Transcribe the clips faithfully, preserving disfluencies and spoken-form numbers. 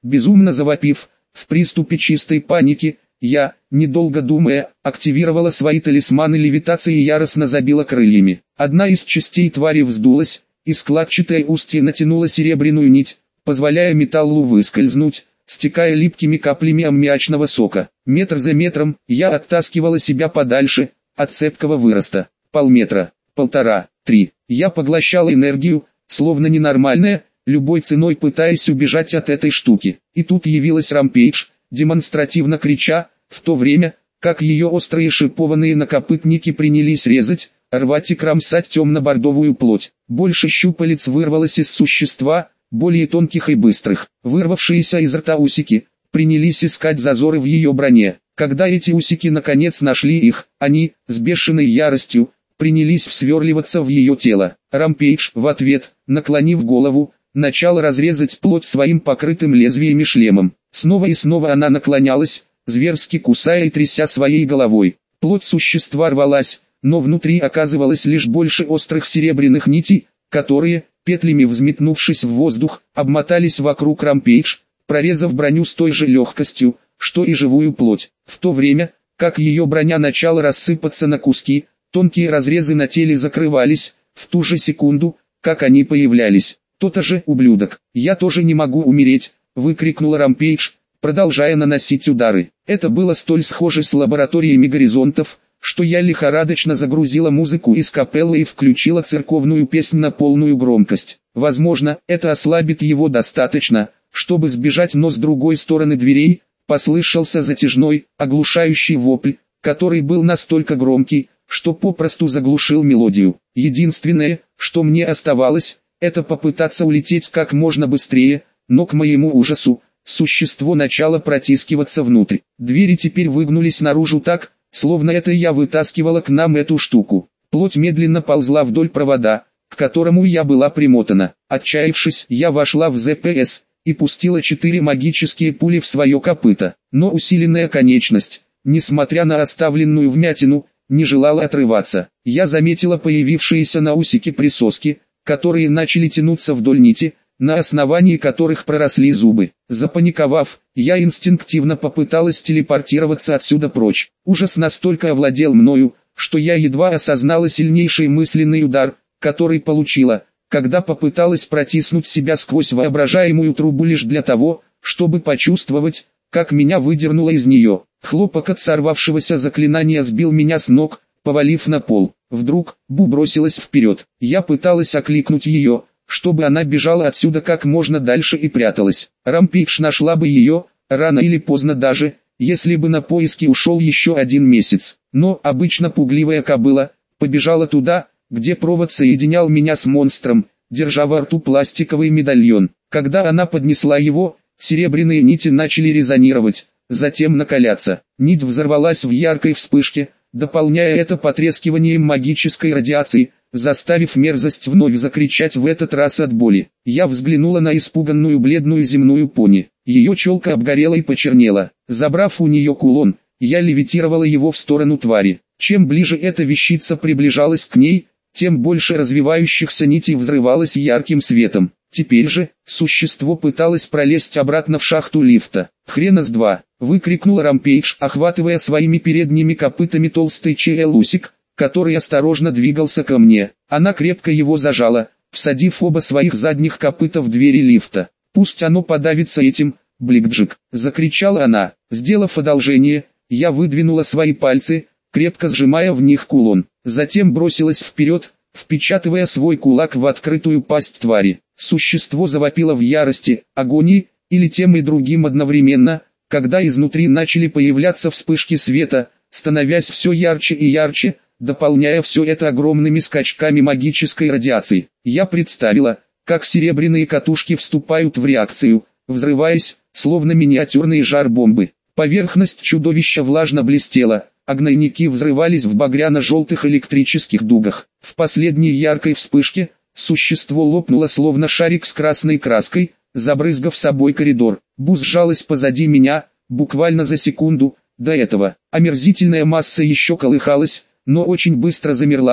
безумно завопив, в приступе чистой паники, я, недолго думая, активировала свои талисманы левитации и яростно забила крыльями. Одна из частей твари вздулась, и складчатое устье натянуло серебряную нить, позволяя металлу выскользнуть, стекая липкими каплями аммиачного сока. Метр за метром я оттаскивала себя подальше от цепкого выроста. Полметра, полтора, три. Я поглощала энергию, словно ненормальная, любой ценой пытаясь убежать от этой штуки. И тут явилась Рампейдж, демонстративно крича, в то время, как ее острые шипованные накопытники принялись резать, рвать и кромсать темно-бордовую плоть. Больше щупалец вырвалось из существа, более тонких и быстрых. Вырвавшиеся из рта усики принялись искать зазоры в ее броне. Когда эти усики наконец нашли их, они, с бешеной яростью, принялись всверливаться в ее тело. Рампейдж, в ответ, наклонив голову, начал разрезать плоть своим покрытым лезвиями шлемом. Снова и снова она наклонялась, зверски кусая и тряся своей головой. Плоть существа рвалась, но внутри оказывалось лишь больше острых серебряных нитей, которые, петлями взметнувшись в воздух, обмотались вокруг Рампейдж, прорезав броню с той же легкостью, что и живую плоть. В то время, как ее броня начала рассыпаться на куски, тонкие разрезы на теле закрывались, в ту же секунду, как они появлялись. «То-то же, ублюдок, я тоже не могу умереть», — выкрикнула Рампейдж, продолжая наносить удары. Это было столь схоже с лабораториями горизонтов, что я лихорадочно загрузила музыку из капеллы и включила церковную песнь на полную громкость. Возможно, это ослабит его достаточно, чтобы сбежать, но с другой стороны дверей послышался затяжной, оглушающий вопль, который был настолько громкий, что попросту заглушил мелодию. Единственное, что мне оставалось, это попытаться улететь как можно быстрее, но к моему ужасу, существо начало протискиваться внутрь. Двери теперь выгнулись наружу так, словно это я вытаскивала к нам эту штуку. Плоть медленно ползла вдоль провода, к которому я была примотана. Отчаявшись, я вошла в ЗПС и пустила четыре магические пули в свое копыто. Но усиленная конечность, несмотря на оставленную вмятину, не желала отрываться. Я заметила появившиеся на усике присоски, которые начали тянуться вдоль нити, на основании которых проросли зубы. Запаниковав, я инстинктивно попыталась телепортироваться отсюда прочь. Ужас настолько овладел мною, что я едва осознала сильнейший мысленный удар, который получила, когда попыталась протиснуть себя сквозь воображаемую трубу лишь для того, чтобы почувствовать, как меня выдернуло из нее. Хлопок от сорвавшегося заклинания сбил меня с ног, повалив на пол. Вдруг, Бу бросилась вперед. Я пыталась окликнуть ее, чтобы она бежала отсюда как можно дальше и пряталась. Рампейдж нашла бы ее, рано или поздно даже, если бы на поиски ушел еще один месяц. Но обычно пугливая кобыла побежала туда, где провод соединял меня с монстром, держа во рту пластиковый медальон. Когда она поднесла его, серебряные нити начали резонировать, затем накаляться. Нить взорвалась в яркой вспышке, дополняя это потрескиванием магической радиации, заставив мерзость вновь закричать, в этот раз от боли. Я взглянула на испуганную бледную земную пони. Ее челка обгорела и почернела. Забрав у нее кулон, я левитировала его в сторону твари. Чем ближе эта вещица приближалась к ней, тем больше развивающихся нитей взрывалось ярким светом. Теперь же, существо пыталось пролезть обратно в шахту лифта. «Хрена с два!» — выкрикнул Рампейдж, охватывая своими передними копытами толстый челусик, который осторожно двигался ко мне. Она крепко его зажала, всадив оба своих задних копыта в двери лифта. «Пусть оно подавится этим, Бликджик!» — закричала она. Сделав одолжение, я выдвинула свои пальцы, крепко сжимая в них кулон. Затем бросилась вперед, впечатывая свой кулак в открытую пасть твари. Существо завопило в ярости, агонии, или тем и другим одновременно, когда изнутри начали появляться вспышки света, становясь все ярче и ярче, дополняя все это огромными скачками магической радиации. Я представила, как серебряные катушки вступают в реакцию, взрываясь, словно миниатюрные жар-бомбы. Поверхность чудовища влажно блестела, а гнойники взрывались в багряно-желтых электрических дугах. В последней яркой вспышке существо лопнуло словно шарик с красной краской, забрызгав собой коридор. Бу сжалась позади меня, буквально за секунду до этого. Омерзительная масса еще колыхалась, но очень быстро замерла,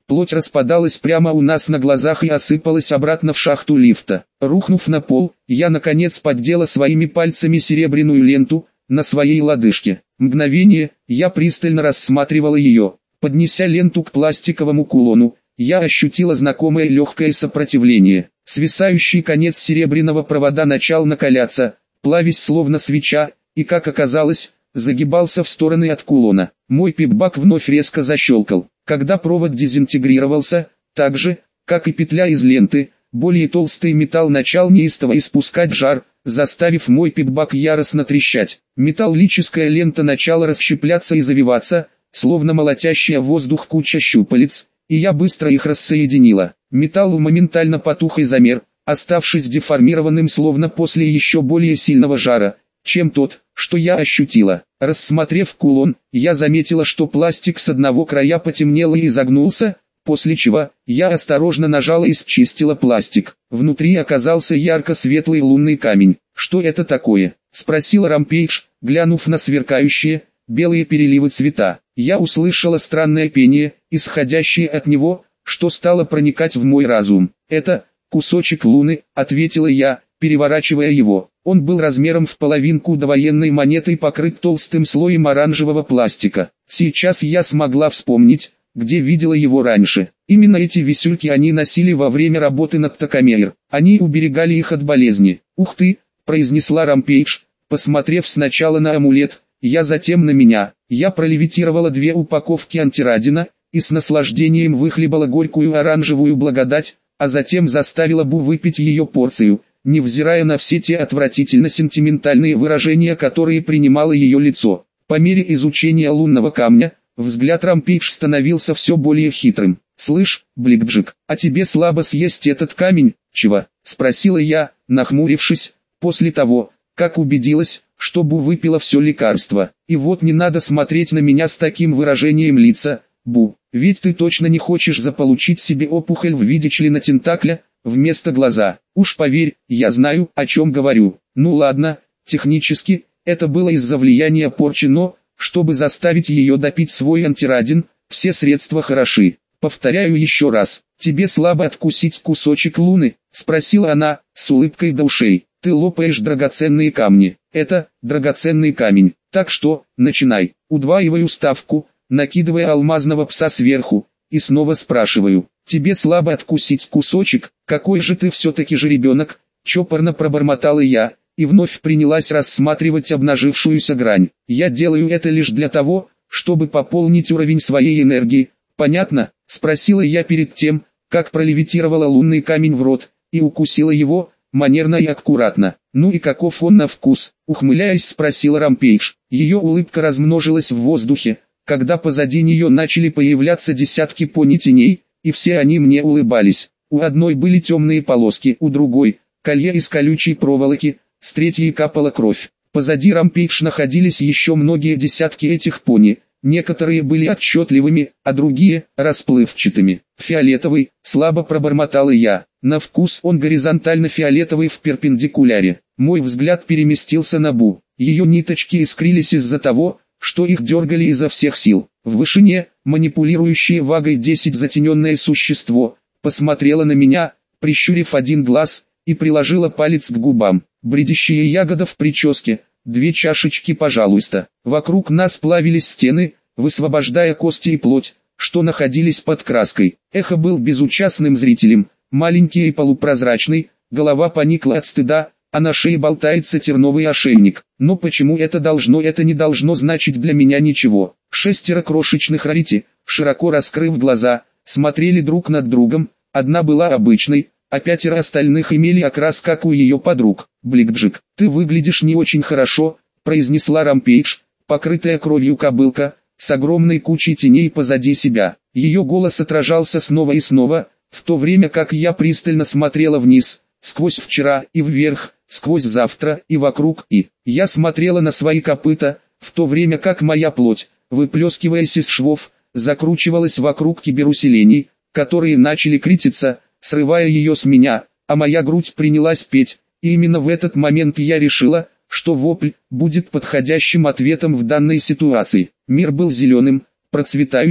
Плоть распадалась прямо у нас на глазах и осыпалась обратно в шахту лифта. Рухнув на пол, я наконец поддела своими пальцами серебряную ленту на своей лодыжке. Мгновение, я пристально рассматривала ее. Поднеся ленту к пластиковому кулону, я ощутила знакомое легкое сопротивление. Свисающий конец серебряного провода начал накаляться, плавясь словно свеча, и, как оказалось, загибался в стороны от кулона. Мой пипбак вновь резко защелкал. Когда провод дезинтегрировался, так же, как и петля из ленты, более толстый металл начал неистово испускать жар, заставив мой пипбак яростно трещать. Металлическая лента начала расщепляться и завиваться, словно молотящая воздух куча щупалец, и я быстро их рассоединила. Металл моментально потух и замер, оставшись деформированным словно после еще более сильного жара, чем тот, что я ощутила. Рассмотрев кулон, я заметила, что пластик с одного края потемнел и изогнулся, после чего я осторожно нажала и счистила пластик. Внутри оказался ярко-светлый лунный камень. «Что это такое?» — спросил Рампейдж, глянув на сверкающие, белые переливы цвета. Я услышала странное пение, исходящее от него, что стало проникать в мой разум. «Это кусочек луны», — ответила я, переворачивая его. Он был размером в половинку довоенной монеты и покрыт толстым слоем оранжевого пластика. Сейчас я смогла вспомнить, где видела его раньше. Именно эти висюльки они носили во время работы над Токамейр. Они уберегали их от болезни. «Ух ты!» — произнесла Рампейдж, посмотрев сначала на амулет, я затем на меня. Я пролевитировала две упаковки антирадина, и с наслаждением выхлебала горькую оранжевую благодать, а затем заставила Бу выпить ее порцию, невзирая на все те отвратительно-сентиментальные выражения, которые принимало ее лицо. По мере изучения лунного камня, взгляд Рампейдж становился все более хитрым. «Слышь, Бликджик, а тебе слабо съесть этот камень, чего?» — спросила я, нахмурившись, после того, как убедилась, что Бу выпила все лекарство. «И вот не надо смотреть на меня с таким выражением лица, Бу, ведь ты точно не хочешь заполучить себе опухоль в виде члена тентакля, вместо глаза. Уж поверь, я знаю, о чем говорю». Ну ладно, технически, это было из-за влияния порчи, но, чтобы заставить ее допить свой антирадин, все средства хороши. «Повторяю еще раз, тебе слабо откусить кусочек луны?» — спросила она, с улыбкой до ушей. «Ты лопаешь драгоценные камни. Это драгоценный камень. Так что, начинай». Удваиваю ставку, накидывая алмазного пса сверху, и снова спрашиваю. «Тебе слабо откусить кусочек? Какой же ты все-таки жеребенок?» Чопорно пробормотала я, и вновь принялась рассматривать обнажившуюся грань. «Я делаю это лишь для того, чтобы пополнить уровень своей энергии. Понятно?» — спросила я перед тем, как пролевитировала лунный камень в рот, и укусила его, манерно и аккуратно. «Ну и каков он на вкус?» — ухмыляясь, спросила Рампейдж. Ее улыбка размножилась в воздухе, когда позади нее начали появляться десятки пони-теней, и все они мне улыбались. У одной были темные полоски, у другой — колье из колючей проволоки, с третьей капала кровь. Позади Рампейдж находились еще многие десятки этих пони. Некоторые были отчетливыми, а другие – расплывчатыми. «Фиолетовый», – слабо пробормотала я. На вкус он горизонтально-фиолетовый в перпендикуляре. Мой взгляд переместился на Бу. Ее ниточки искрились из-за того, что их дергали изо всех сил. В вышине, манипулирующее вагой десять затененное существо, посмотрело на меня, прищурив один глаз, и приложила палец к губам. Бредящая ягода в прическе. «Две чашечки, пожалуйста». Вокруг нас плавились стены, высвобождая кости и плоть, что находились под краской. Эхо был безучастным зрителем, маленький и полупрозрачный, голова поникла от стыда, а на шее болтается терновый ошейник. Но почему это должно, это не должно значить для меня ничего. Шестеро крошечных рарити, широко раскрыв глаза, смотрели друг над другом, одна была обычной, а пятеро остальных имели окрас, как у ее подруг. «Бликджик, ты выглядишь не очень хорошо», — произнесла Рампейдж, покрытая кровью кобылка, с огромной кучей теней позади себя. Ее голос отражался снова и снова, в то время как я пристально смотрела вниз, сквозь вчера и вверх, сквозь завтра и вокруг, и я смотрела на свои копыта, в то время как моя плоть, выплескиваясь из швов, закручивалась вокруг киберусилений, которые начали крититься, срывая ее с меня, а моя грудь принялась петь, и именно в этот момент я решила, что вопль будет подходящим ответом в данной ситуации. Мир был зеленым, процветающим,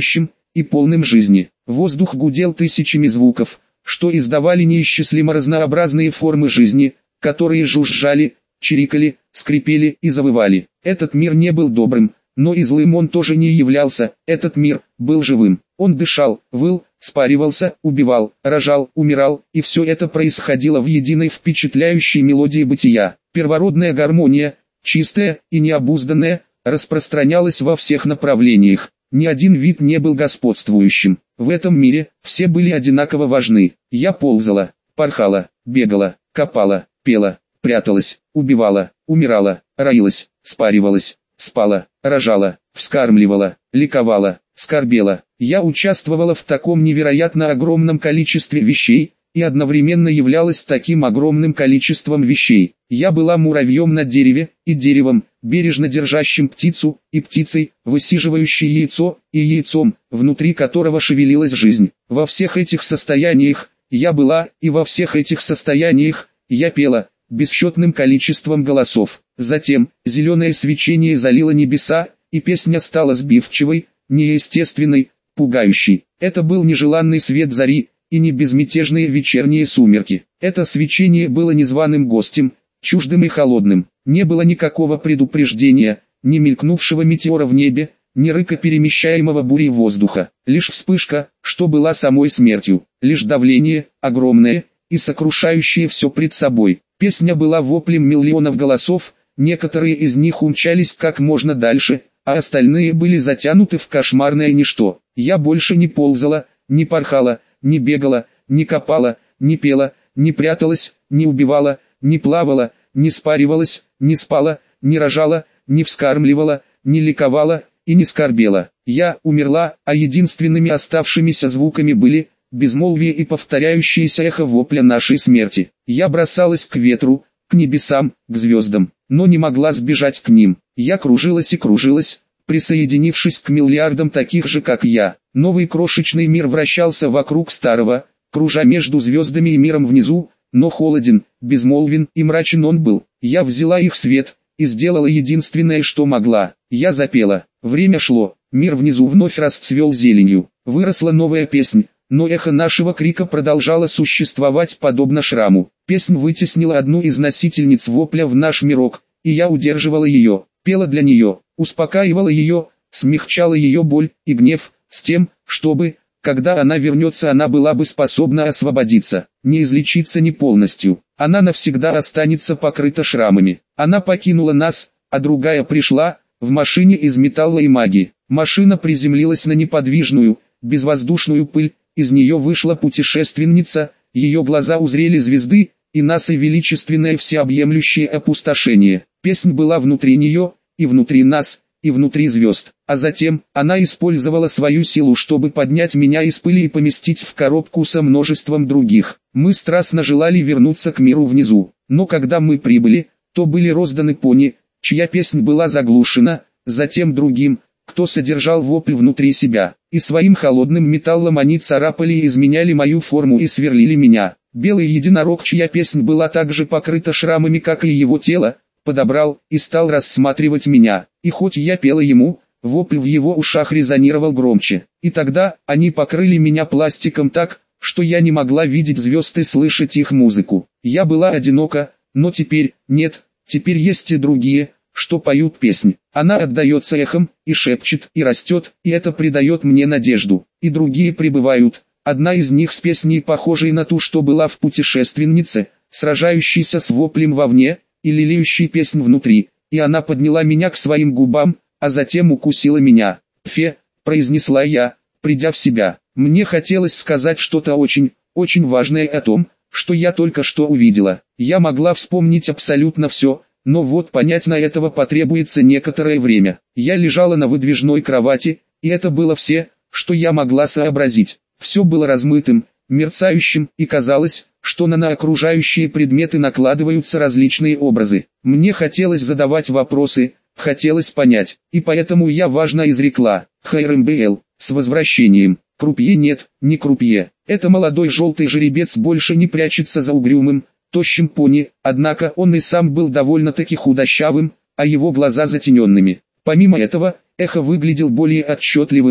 и полным жизни. Воздух гудел тысячами звуков, что издавали неисчислимо разнообразные формы жизни, которые жужжали, чирикали, скрипели и завывали. Этот мир не был добрым, но и злым он тоже не являлся, этот мир был живым. Он дышал, выл, спаривался, убивал, рожал, умирал, и все это происходило в единой впечатляющей мелодии бытия. Первородная гармония, чистая и необузданная, распространялась во всех направлениях. Ни один вид не был господствующим. В этом мире все были одинаково важны. Я ползала, порхала, бегала, копала, пела, пряталась, убивала, умирала, роилась, спаривалась, спала, рожала, вскармливала, ликовала, скорбела. Я участвовала в таком невероятно огромном количестве вещей, и одновременно являлась таким огромным количеством вещей. Я была муравьем на дереве, и деревом, бережно держащим птицу, и птицей, высиживающей яйцо, и яйцом, внутри которого шевелилась жизнь. Во всех этих состояниях я была, и во всех этих состояниях я пела, бесчетным количеством голосов. Затем, зеленое свечение залило небеса, и песня стала сбивчивой, неестественной, пугающей. Это был нежеланный свет зари, и не безмятежные вечерние сумерки. Это свечение было незваным гостем, чуждым и холодным. Не было никакого предупреждения, ни мелькнувшего метеора в небе, ни рыка перемещаемого бурей воздуха. Лишь вспышка, что была самой смертью. Лишь давление, огромное и сокрушающее все пред собой. Песня была воплем миллионов голосов, некоторые из них умчались как можно дальше, а остальные были затянуты в кошмарное ничто. Я больше не ползала, не порхала, не бегала, не копала, не пела, не пряталась, не убивала, не плавала, не спаривалась, не спала, не рожала, не вскармливала, не ликовала и не скорбела. Я умерла, а единственными оставшимися звуками были безмолвие и повторяющееся эхо вопля нашей смерти. Я бросалась к ветру, к небесам, к звездам, но не могла сбежать к ним. Я кружилась и кружилась, присоединившись к миллиардам таких же как я. Новый крошечный мир вращался вокруг старого, кружа между звездами и миром внизу, но холоден, безмолвен и мрачен он был. Я взяла их свет и сделала единственное, что могла. Я запела. Время шло, мир внизу вновь расцвел зеленью. Выросла новая песнь, но эхо нашего крика продолжало существовать подобно шраму. Песнь вытеснила одну из носительниц вопля в наш мирок, и я удерживала ее, пела для нее, успокаивала ее, смягчала ее боль и гнев, с тем, чтобы, когда она вернется, она была бы способна освободиться, не излечиться не полностью. Она навсегда останется покрыта шрамами. Она покинула нас, а другая пришла, в машине из металла и магии. Машина приземлилась на неподвижную, безвоздушную пыль, из нее вышла путешественница, ее глаза узрели звезды, и нас и величественное всеобъемлющее опустошение. Песнь была внутри нее, и внутри нас, и внутри звезд. А затем, она использовала свою силу, чтобы поднять меня из пыли и поместить в коробку со множеством других. Мы страстно желали вернуться к миру внизу, но когда мы прибыли, то были розданы пони, чья песнь была заглушена, затем другим, кто содержал вопль внутри себя, и своим холодным металлом они царапали и изменяли мою форму и сверлили меня. Белый единорог, чья песнь была так же покрыта шрамами, как и его тело, подобрал и стал рассматривать меня, и хоть я пела ему, вопль в его ушах резонировал громче. И тогда они покрыли меня пластиком так, что я не могла видеть звезд и слышать их музыку. Я была одинока, но теперь, нет, теперь есть и другие, что поют песнь. Она отдается эхом, и шепчет, и растет, и это придает мне надежду. И другие прибывают. Одна из них с песней, похожей на ту, что была в путешественнице, сражающейся с воплем вовне, и лелеющей песнь внутри. И она подняла меня к своим губам, а затем укусила меня. «Фе», произнесла я, придя в себя. Мне хотелось сказать что-то очень, очень важное о том, что я только что увидела. Я могла вспомнить абсолютно все, но вот понять на этого потребуется некоторое время. Я лежала на выдвижной кровати, и это было все, что я могла сообразить. Все было размытым, мерцающим, и казалось, что на, на окружающие предметы накладываются различные образы. Мне хотелось задавать вопросы, хотелось понять, и поэтому я важно изрекла: «ХРМБЛ, с возвращением». Крупье нет, не крупье. Это молодой желтый жеребец больше не прячется за угрюмым, тощим пони, однако он и сам был довольно-таки худощавым, а его глаза затененными. Помимо этого, эхо выглядел более отчетливым,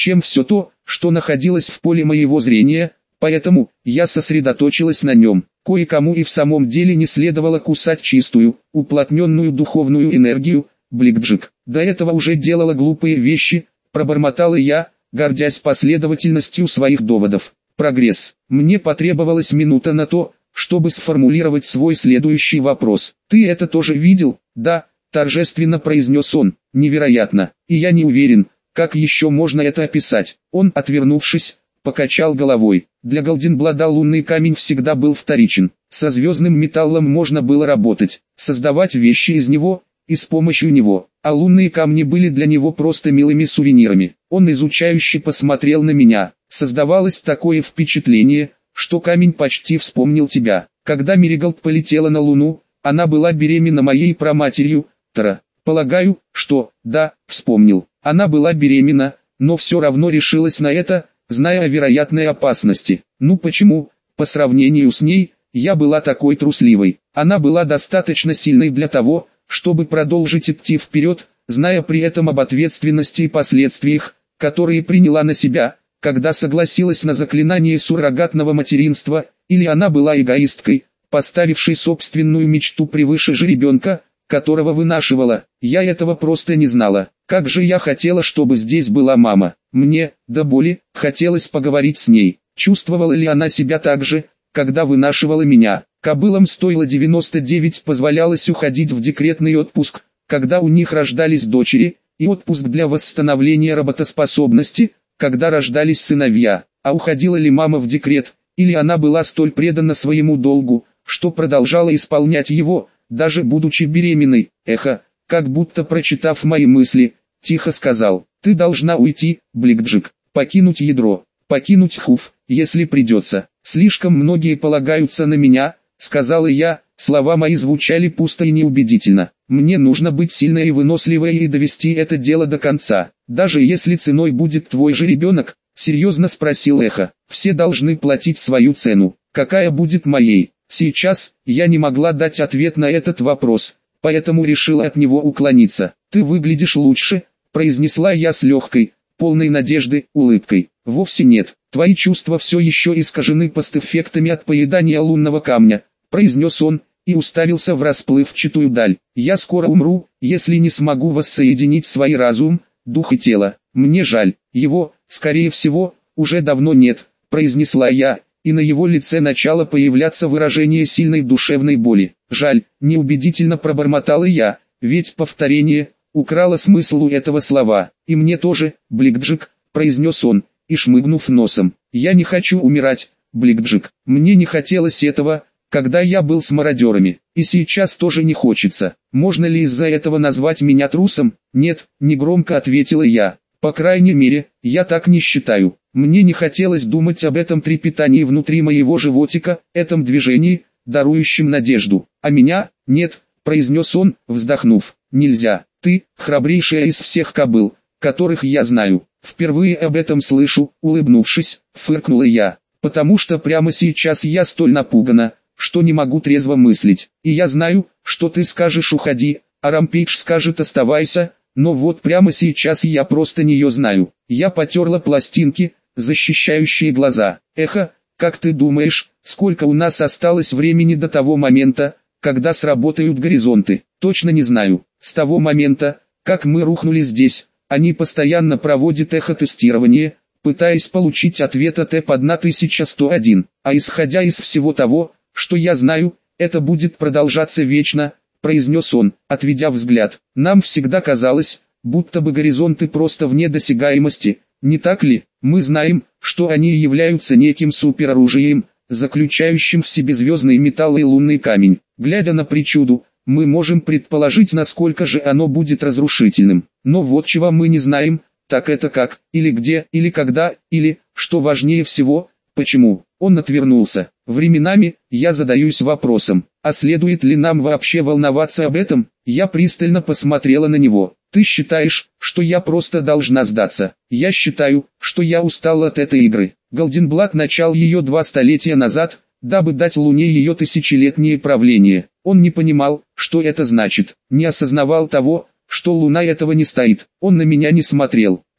чем все то, что находилось в поле моего зрения, поэтому я сосредоточилась на нем. Кое-кому и в самом деле не следовало кусать чистую, уплотненную духовную энергию. Бликджик до этого уже делала глупые вещи, пробормотала я, гордясь последовательностью своих доводов. Прогресс. Мне потребовалась минута на то, чтобы сформулировать свой следующий вопрос. «Ты это тоже видел?» «Да», торжественно произнес он. «Невероятно, и я не уверен, как еще можно это описать». Он, отвернувшись, покачал головой. Для Голденблада лунный камень всегда был вторичен. Со звездным металлом можно было работать, создавать вещи из него и с помощью него, а лунные камни были для него просто милыми сувенирами. Он изучающе посмотрел на меня. Создавалось такое впечатление, что камень почти вспомнил тебя. Когда Мериголд полетела на Луну, она была беременна моей праматерью, Тара. Полагаю, что, да, вспомнил. Она была беременна, но все равно решилась на это, зная о вероятной опасности. Ну почему, по сравнению с ней, я была такой трусливой? Она была достаточно сильной для того, чтобы продолжить идти вперед, зная при этом об ответственности и последствиях, которые приняла на себя, когда согласилась на заклинание суррогатного материнства, или она была эгоисткой, поставившей собственную мечту превыше жеребенка, которого вынашивала. Я этого просто не знала. Как же я хотела, чтобы здесь была мама. Мне, до боли, хотелось поговорить с ней. Чувствовала ли она себя так же, когда вынашивала меня? Кобылам стоило девяносто девять позволялось уходить в декретный отпуск, когда у них рождались дочери, и отпуск для восстановления работоспособности, когда рождались сыновья. А уходила ли мама в декрет, или она была столь предана своему долгу, что продолжала исполнять его, даже будучи беременной? Эхо, как будто прочитав мои мысли, тихо сказал: «Ты должна уйти, Бликджик, покинуть ядро, покинуть Хуф, если придется. Слишком многие полагаются на меня», — сказала я. Слова мои звучали пусто и неубедительно. «Мне нужно быть сильной и выносливой и довести это дело до конца. Даже если ценой будет твой же ребенок?» — серьезно спросил Эхо. «Все должны платить свою цену. Какая будет моей?» Сейчас я не могла дать ответ на этот вопрос, поэтому решила от него уклониться. «Ты выглядишь лучше», — произнесла я с легкой, полной надежды, улыбкой. «Вовсе нет. Твои чувства все еще искажены постэффектами от поедания лунного камня», — произнес он, и уставился в расплывчатую даль. «Я скоро умру, если не смогу воссоединить свой разум, дух и тело. Мне жаль, его, скорее всего, уже давно нет», — произнесла я, и на его лице начало появляться выражение сильной душевной боли. «Жаль», — неубедительно пробормотала я, ведь повторение украло смысл у этого слова. «И мне тоже, Бликджик», — произнес он, и шмыгнув носом. «Я не хочу умирать, Бликджик. Мне не хотелось этого, когда я был с мародерами, и сейчас тоже не хочется. Можно ли из-за этого назвать меня трусом?» «Нет», — негромко ответила я. «По крайней мере, я так не считаю. Мне не хотелось думать об этом трепетании внутри моего животика, этом движении, дарующем надежду. А меня, нет», — произнес он, вздохнув. «Нельзя. Ты, храбрейшая из всех кобыл, которых я знаю. Впервые об этом слышу», — улыбнувшись, фыркнула я. «Потому что прямо сейчас я столь напугана, что не могу трезво мыслить. И я знаю, что ты скажешь уходи, а Рампейдж скажет оставайся, но вот прямо сейчас я просто не ее знаю». Я потерла пластинки, защищающие глаза. «Эхо, как ты думаешь, сколько у нас осталось времени до того момента, когда сработают горизонты?» «Точно не знаю. С того момента, как мы рухнули здесь, они постоянно проводят эхотестирование, пытаясь получить ответ от Э П тысяча сто один, а исходя из всего того, что я знаю, это будет продолжаться вечно», — произнес он, отведя взгляд. «Нам всегда казалось, будто бы горизонты просто вне досягаемости, не так ли? Мы знаем, что они являются неким супероружием, заключающим в себе звездный металл и лунный камень. Глядя на причуду, мы можем предположить, насколько же оно будет разрушительным. Но вот чего мы не знаем, так это как, или где, или когда, или, что важнее всего, почему». Он отвернулся. «Временами, я задаюсь вопросом, а следует ли нам вообще волноваться об этом?» Я пристально посмотрела на него. «Ты считаешь, что я просто должна сдаться?» «Я считаю, что я устал от этой игры. Голденблад начал ее два столетия назад, дабы дать Луне ее тысячелетнее правление. Он не понимал, что это значит, не осознавал того, что Луна этого не стоит. Он на меня не смотрел.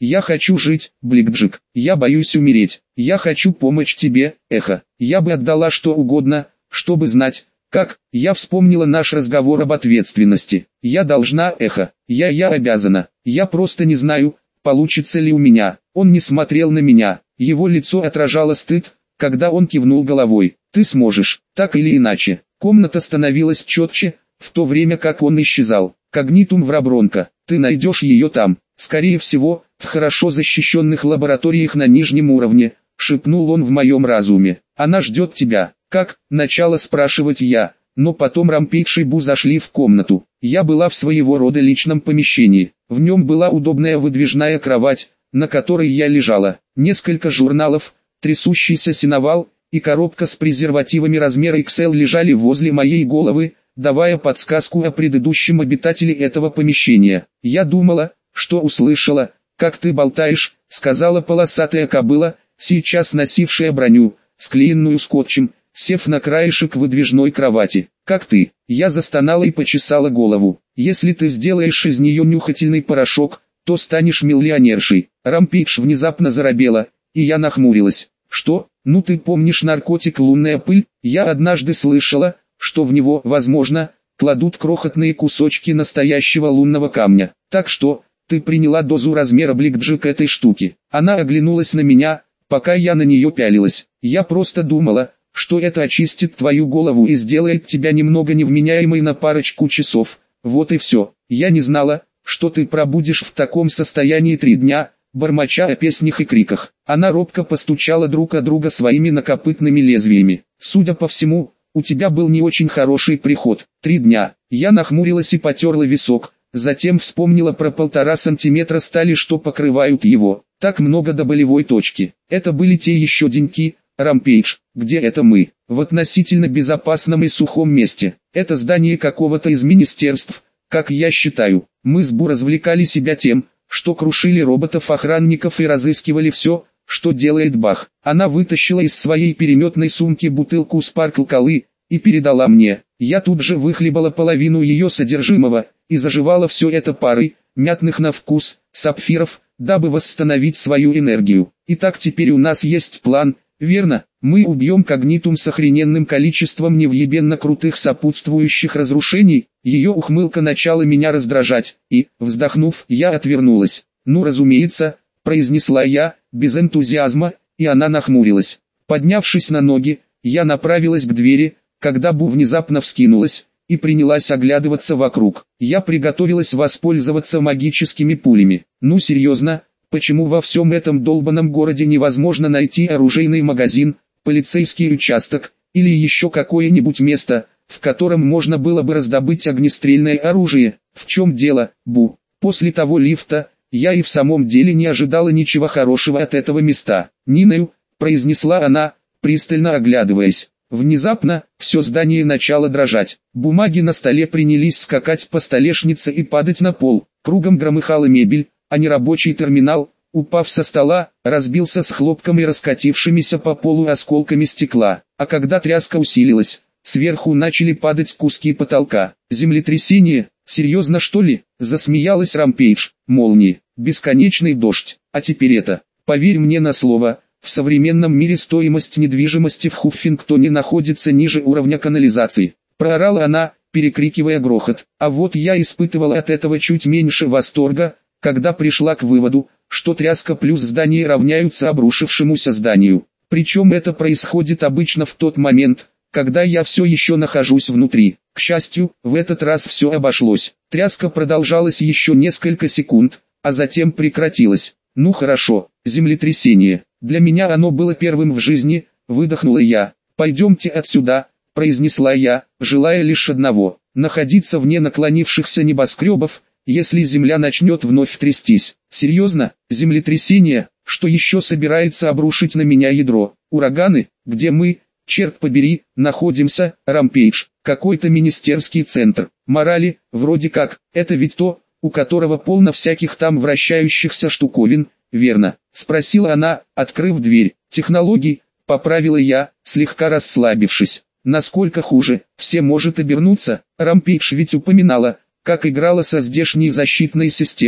Я хочу жить, Бликджик. Я боюсь умереть. Я хочу помочь тебе, Эхо. Я бы отдала что угодно, чтобы знать, как. Я вспомнила наш разговор об ответственности. Я должна, Эхо. Я я обязана. Я просто не знаю, получится ли у меня. Он не смотрел на меня. Его лицо отражало стыд, когда он кивнул головой. Ты сможешь, так или иначе. Комната становилась четче, в то время как он исчезал. Когнитум Врабронка. Ты найдешь ее там. Скорее всего, в хорошо защищенных лабораториях на нижнем уровне, шепнул он в моем разуме. Она ждет тебя. Как? Начала спрашивать я, но потом Рампейдж и Бу зашли в комнату. Я была в своего рода личном помещении. В нем была удобная выдвижная кровать, на которой я лежала, несколько журналов, трясущийся сеновал и коробка с презервативами размера икс эл лежали возле моей головы, давая подсказку о предыдущем обитателе этого помещения. Я думала, что услышала, как ты болтаешь, сказала полосатая кобыла, сейчас носившая броню, склеенную скотчем, сев на краешек выдвижной кровати. Как ты? Я застонала и почесала голову. Если ты сделаешь из нее нюхательный порошок, то станешь миллионершей. Рампейдж внезапно заробела, и я нахмурилась. Что? Ну ты помнишь наркотик лунная пыль? Я однажды слышала, что в него, возможно, кладут крохотные кусочки настоящего лунного камня. Так что, ты приняла дозу размера Бликджик этой штуки. Она оглянулась на меня, пока я на нее пялилась. Я просто думала, что это очистит твою голову и сделает тебя немного невменяемой на парочку часов. Вот и все. Я не знала, что ты пробудешь в таком состоянии три дня, бормоча о песнях и криках. Она робко постучала друг о друга своими накопытными лезвиями. Судя по всему, у тебя был не очень хороший приход. Три дня. Я нахмурилась и потерла висок, затем вспомнила про полтора сантиметра стали, что покрывают его. Так много до болевой точки. Это были те еще деньки, Рампейдж. Где это мы? В относительно безопасном и сухом месте. Это здание какого-то из министерств, как я считаю. Мы с Бу развлекали себя тем, что крушили роботов-охранников и разыскивали все, что делает Бах. Она вытащила из своей переметной сумки бутылку спаркл-колы и передала мне. Я тут же выхлебала половину ее содержимого и заживала все это парой мятных на вкус сапфиров, дабы восстановить свою энергию. Итак, теперь у нас есть план, верно? Мы убьем Когнитум с охрененным количеством невъебенно крутых сопутствующих разрушений. Ее ухмылка начала меня раздражать, и, вздохнув, я отвернулась. Ну разумеется, произнесла я, без энтузиазма, и она нахмурилась. Поднявшись на ноги, я направилась к двери, когда Бу внезапно вскинулась и принялась оглядываться вокруг. Я приготовилась воспользоваться магическими пулями. Ну серьезно, почему во всем этом долбанном городе невозможно найти оружейный магазин, полицейский участок, или еще какое-нибудь место, в котором можно было бы раздобыть огнестрельное оружие? В чем дело, Бу? После того лифта, я и в самом деле не ожидала ничего хорошего от этого места. «Ниною», — произнесла она, пристально оглядываясь. Внезапно, все здание начало дрожать. Бумаги на столе принялись скакать по столешнице и падать на пол. Кругом громыхала мебель, а нерабочий терминал, упав со стола, разбился с хлопком и раскатившимися по полу осколками стекла. А когда тряска усилилась, сверху начали падать куски потолка. «Землетрясение? Серьезно что ли?» — засмеялась Рампейдж. «Молнии, бесконечный дождь, а теперь это. Поверь мне на слово, в современном мире стоимость недвижимости в Хуффингтоне находится ниже уровня канализации». Проорала она, перекрикивая грохот. А вот я испытывала от этого чуть меньше восторга, когда пришла к выводу, что тряска плюс здание равняются обрушившемуся зданию. Причем это происходит обычно в тот момент, когда я все еще нахожусь внутри. К счастью, в этот раз все обошлось. Тряска продолжалась еще несколько секунд, а затем прекратилась. Ну хорошо, землетрясение. Для меня оно было первым в жизни, выдохнула я. «Пойдемте отсюда», — произнесла я, желая лишь одного — находиться вне наклонившихся небоскребов, если земля начнет вновь трястись. Серьезно, землетрясение, что еще собирается обрушить на меня ядро? Ураганы, где мы, черт побери, находимся? Рампейдж, какой-то министерский центр. Морали, вроде как, это ведь то, у которого полно всяких там вращающихся штуковин, верно? Спросила она, открыв дверь. Технологий, поправила я, слегка расслабившись. Насколько хуже, все может обернуться. Рампейдж ведь упоминала, как играла со здешней защитной системой,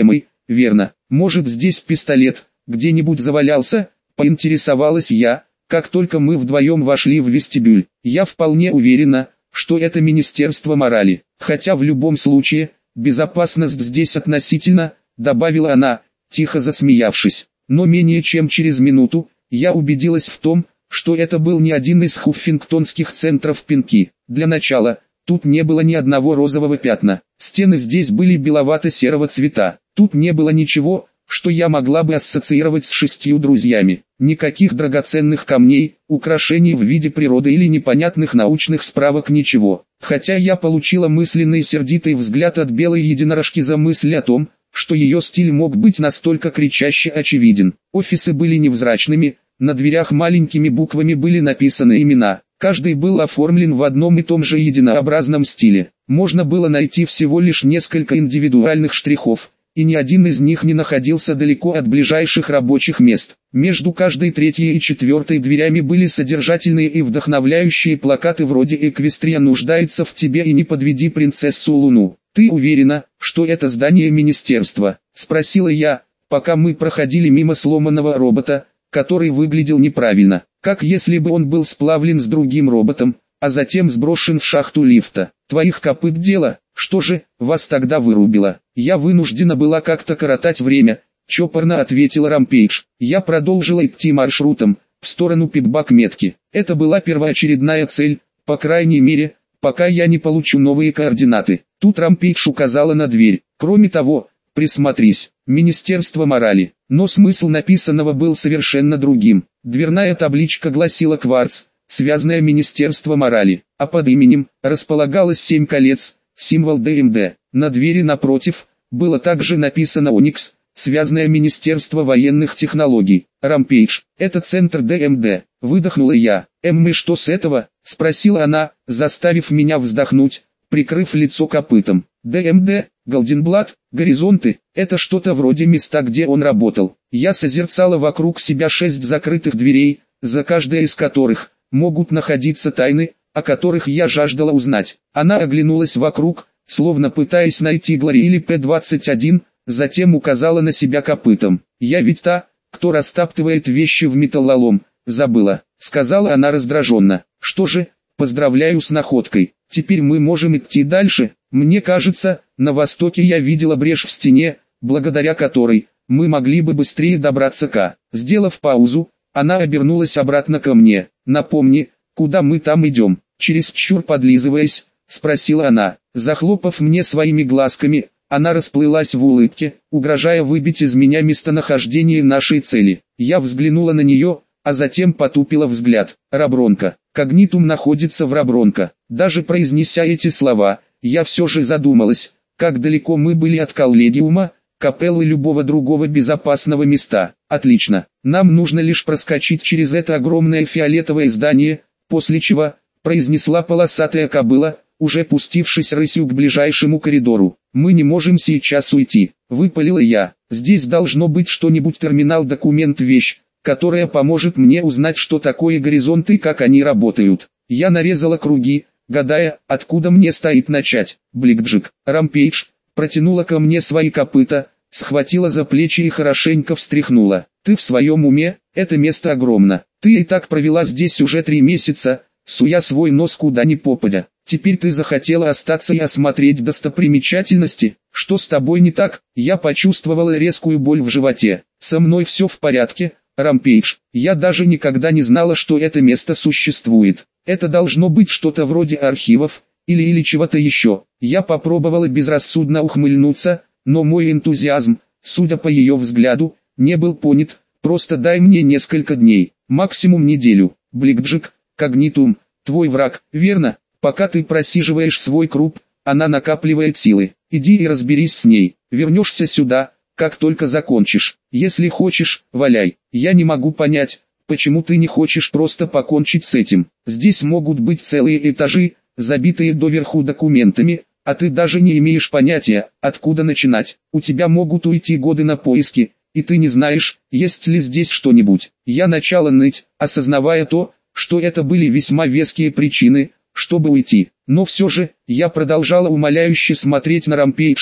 верно. Может, здесь пистолет где-нибудь завалялся? Поинтересовалась я, как только мы вдвоем вошли в вестибюль. Я вполне уверена, что это Министерство морали. Хотя в любом случае, безопасность здесь относительно, добавила она, тихо засмеявшись. Но менее чем через минуту, я убедилась в том, что это был не один из хуффингтонских центров Пинки. Для начала, тут не было ни одного розового пятна. Стены здесь были беловато-серого цвета. Тут не было ничего, что я могла бы ассоциировать с шестью друзьями. Никаких драгоценных камней, украшений в виде природы или непонятных научных справок, ничего. Хотя я получила мысленный сердитый взгляд от белой единорожки за мысль о том, что ее стиль мог быть настолько кричаще очевиден. Офисы были невзрачными, на дверях маленькими буквами были написаны имена. Каждый был оформлен в одном и том же единообразном стиле. Можно было найти всего лишь несколько индивидуальных штрихов, и ни один из них не находился далеко от ближайших рабочих мест. Между каждой третьей и четвертой дверями были содержательные и вдохновляющие плакаты вроде «Эквестрия нуждается в тебе» и «Не подведи принцессу Луну». «Ты уверена, что это здание министерства?» – спросила я, пока мы проходили мимо сломанного робота, который выглядел неправильно, как если бы он был сплавлен с другим роботом, а затем сброшен в шахту лифта. «Твоих копыт дело, что же, вас тогда вырубило?» «Я вынуждена была как-то коротать время», — чопорно ответила Рампейдж. Я продолжила идти маршрутом, в сторону пикбак-метки. Это была первоочередная цель, по крайней мере, пока я не получу новые координаты. Тут Рампейдж указала на дверь. Кроме того, присмотрись, Министерство морали. Но смысл написанного был совершенно другим. Дверная табличка гласила «Кварц», связанное Министерство морали, а под именем располагалось семь колец, символ дэ эм дэ. На двери напротив было также написано «Оникс», связанное Министерство военных технологий. «Рампейдж, это центр дэ эм дэ», выдохнула я. «Эм, и что с этого?» — спросила она, заставив меня вздохнуть, прикрыв лицо копытом. дэ эм дэ, Голденблат, горизонты, это что-то вроде места, где он работал. Я созерцала вокруг себя шесть закрытых дверей, за каждой из которых могут находиться тайны, о которых я жаждала узнать. Она оглянулась вокруг, словно пытаясь найти Глори или Пэ двадцать один, затем указала на себя копытом. «Я ведь та, кто растаптывает вещи в металлолом, забыла», — сказала она раздраженно. «Что же, поздравляю с находкой. Теперь мы можем идти дальше. Мне кажется, на востоке я видела брешь в стене, благодаря которой мы могли бы быстрее добраться к...» Сделав паузу, она обернулась обратно ко мне. «Напомни, куда мы там идем?» Чересчур подлизываясь, спросила она. Захлопав мне своими глазками, она расплылась в улыбке, угрожая выбить из меня местонахождение нашей цели. Я взглянула на нее, а затем потупила взгляд. Рабронка. Когнитум находится в Рабронка. Даже произнеся эти слова, я все же задумалась, как далеко мы были от Коллегиума, капеллы любого другого безопасного места. Отлично. Нам нужно лишь проскочить через это огромное фиолетовое здание, после чего, произнесла полосатая кобыла, уже пустившись рысью к ближайшему коридору. «Мы не можем сейчас уйти», — выпалила я. «Здесь должно быть что-нибудь, терминал, документ, вещь, которая поможет мне узнать, что такое горизонты и как они работают». Я нарезала круги, гадая, откуда мне стоит начать. Бликджик. Рампейдж протянула ко мне свои копыта, схватила за плечи и хорошенько встряхнула. «Ты в своем уме? Это место огромно. Ты и так провела здесь уже три месяца, суя свой нос куда ни попадя. Теперь ты захотела остаться и осмотреть достопримечательности? Что с тобой не так?» Я почувствовала резкую боль в животе. «Со мной все в порядке, Рампейдж. Я даже никогда не знала, что это место существует. Это должно быть что-то вроде архивов, или или чего-то еще». Я попробовала безрассудно ухмыльнуться, но мой энтузиазм, судя по ее взгляду, не был понят. «Просто дай мне несколько дней, максимум неделю. Бликджик, когнитум, твой враг, верно? Пока ты просиживаешь свой круп, она накапливает силы. Иди и разберись с ней. Вернешься сюда, как только закончишь. Если хочешь, валяй. Я не могу понять, почему ты не хочешь просто покончить с этим. Здесь могут быть целые этажи, забитые доверху документами, а ты даже не имеешь понятия, откуда начинать. У тебя могут уйти годы на поиски, и ты не знаешь, есть ли здесь что-нибудь». Я начала ныть, осознавая то, что это были весьма веские причины, чтобы уйти. Но все же, я продолжала умоляюще смотреть на Рампейдж,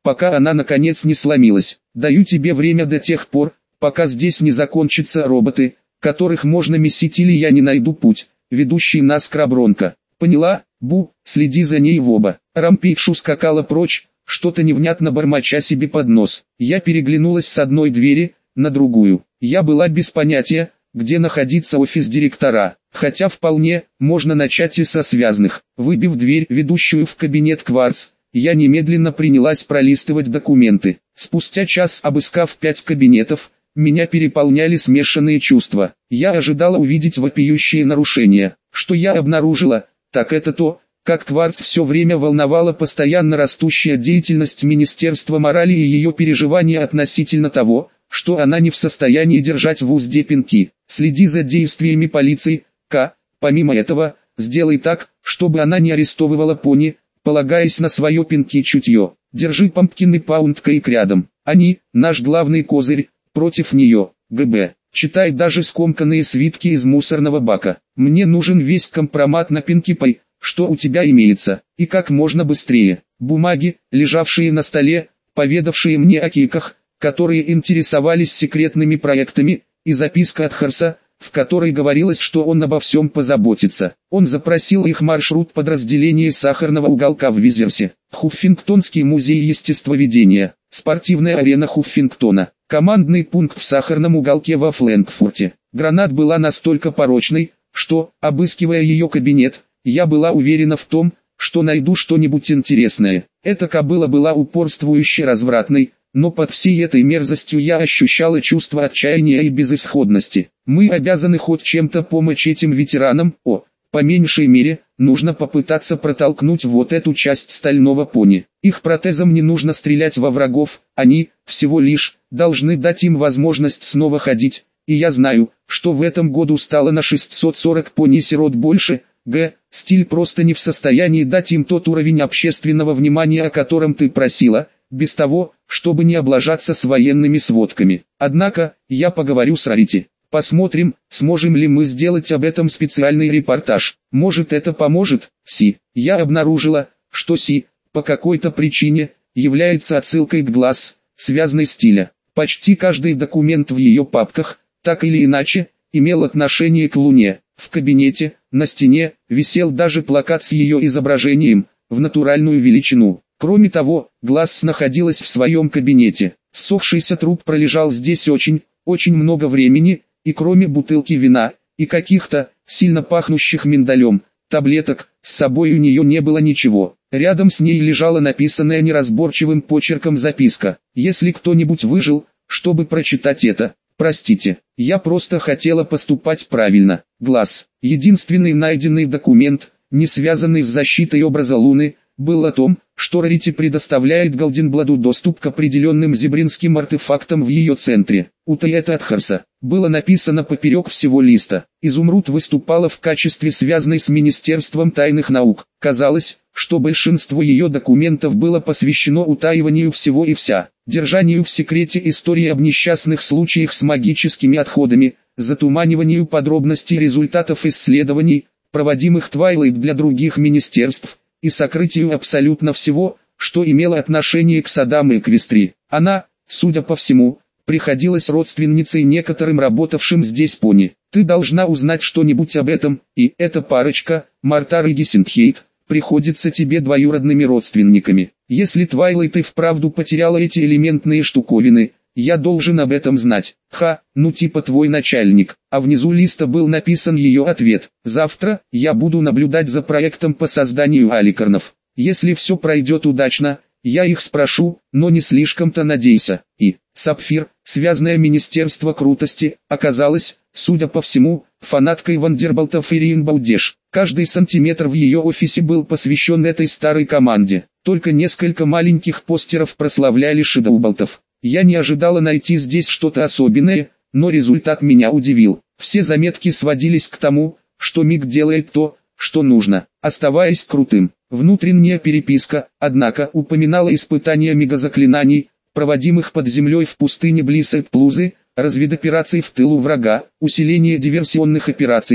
пока она наконец не сломилась. Даю тебе время до тех пор, пока здесь не закончатся роботы, которых можно месить, или я не найду путь, ведущий нас к Рабронко. Поняла? Бу, следи за ней в оба. Рампейдж ускакала прочь, что-то невнятно бормоча себе под нос. Я переглянулась с одной двери на другую. Я была без понятия, где находится офис директора, хотя вполне можно начать и со связанных. Выбив дверь, ведущую в кабинет Кварц, я немедленно принялась пролистывать документы. Спустя час, обыскав пять кабинетов, меня переполняли смешанные чувства. Я ожидала увидеть вопиющие нарушения. Что я обнаружила, так это то, как Кварц все время волновала постоянно растущая деятельность Министерства морали и ее переживания относительно того, что она не в состоянии держать в узде пинки. Следи за действиями полиции, К. Помимо этого, сделай так, чтобы она не арестовывала пони, полагаясь на свое пинки чутье. Держи Пампкин и Паунд Кейк рядом. Они, наш главный козырь, против нее. ГБ. Читай даже скомканные свитки из мусорного бака. Мне нужен весь компромат на Пинки Пай, что у тебя имеется, и как можно быстрее. Бумаги, лежавшие на столе, поведавшие мне о кейках, которые интересовались секретными проектами, и записка от Харса, в которой говорилось, что он обо всем позаботится. Он запросил их маршрут подразделения сахарного уголка в Визерсе, Хуффингтонский музей естествоведения, спортивная арена Хуффингтона, командный пункт в сахарном уголке во Флэнкфурте. Гранат была настолько порочной, что, обыскивая ее кабинет, я была уверена в том, что найду что-нибудь интересное. Эта кобыла была упорствующе развратной, но под всей этой мерзостью я ощущала чувство отчаяния и безысходности. Мы обязаны хоть чем-то помочь этим ветеранам, о, по меньшей мере, нужно попытаться протолкнуть вот эту часть стального пони. Их протезам не нужно стрелять во врагов, они, всего лишь, должны дать им возможность снова ходить, и я знаю, что в этом году стало на шестьсот сорок пони-сирот больше. Г. Стиль просто не в состоянии дать им тот уровень общественного внимания, о котором ты просила, без того, чтобы не облажаться с военными сводками. Однако, я поговорю с Рарити. Посмотрим, сможем ли мы сделать об этом специальный репортаж. Может, это поможет, Си. Я обнаружила, что Си, по какой-то причине, является отсылкой к глаз, связанной стиля. Почти каждый документ в ее папках, так или иначе, имел отношение к Луне. В кабинете, на стене, висел даже плакат с ее изображением, в натуральную величину. Кроме того, Гласс находилась в своем кабинете. Ссохшийся труп пролежал здесь очень, очень много времени, и кроме бутылки вина, и каких-то, сильно пахнущих миндалем, таблеток, с собой у нее не было ничего. Рядом с ней лежала написанная неразборчивым почерком записка. Если кто-нибудь выжил, чтобы прочитать это, простите, я просто хотела поступать правильно. Гласс. Единственный найденный документ, не связанный с защитой образа Луны, был о том, что Рарити предоставляет Голденбладу доступ к определенным зебринским артефактам в ее центре. Утаэта от Харса. Было написано поперек всего листа. Изумруд выступала в качестве связанной с Министерством тайных наук. Казалось, что большинство ее документов было посвящено утаиванию всего и вся, держанию в секрете истории об несчастных случаях с магическими отходами, затуманиванию подробностей результатов исследований, проводимых Твайлайт для других министерств, и сокрытию абсолютно всего, что имело отношение к Содам и Эквестрии. Она, судя по всему, приходилась родственницей некоторым работавшим здесь пони. Ты должна узнать что-нибудь об этом, и эта парочка, Мартар и Гиссенхейт, приходится тебе двоюродными родственниками. Если Твайлайт и вправду потеряла эти элементные штуковины, я должен об этом знать. Ха, ну типа твой начальник. А внизу листа был написан ее ответ. Завтра я буду наблюдать за проектом по созданию аликарнов. Если все пройдет удачно, я их спрошу, но не слишком-то надейся. И Сапфир, связанное Министерство крутости, оказалось, судя по всему, фанаткой Вандерболтов и Рейнбоу-Дэш. Каждый сантиметр в ее офисе был посвящен этой старой команде. Только несколько маленьких постеров прославляли Шэдоуболтов. Я не ожидала найти здесь что-то особенное, но результат меня удивил. Все заметки сводились к тому, что Миг делает то, что нужно, оставаясь крутым. Внутренняя переписка, однако, упоминала испытания мегазаклинаний, проводимых под землей в пустыне близ Эпплузы, разведопераций в тылу врага, усиление диверсионных операций,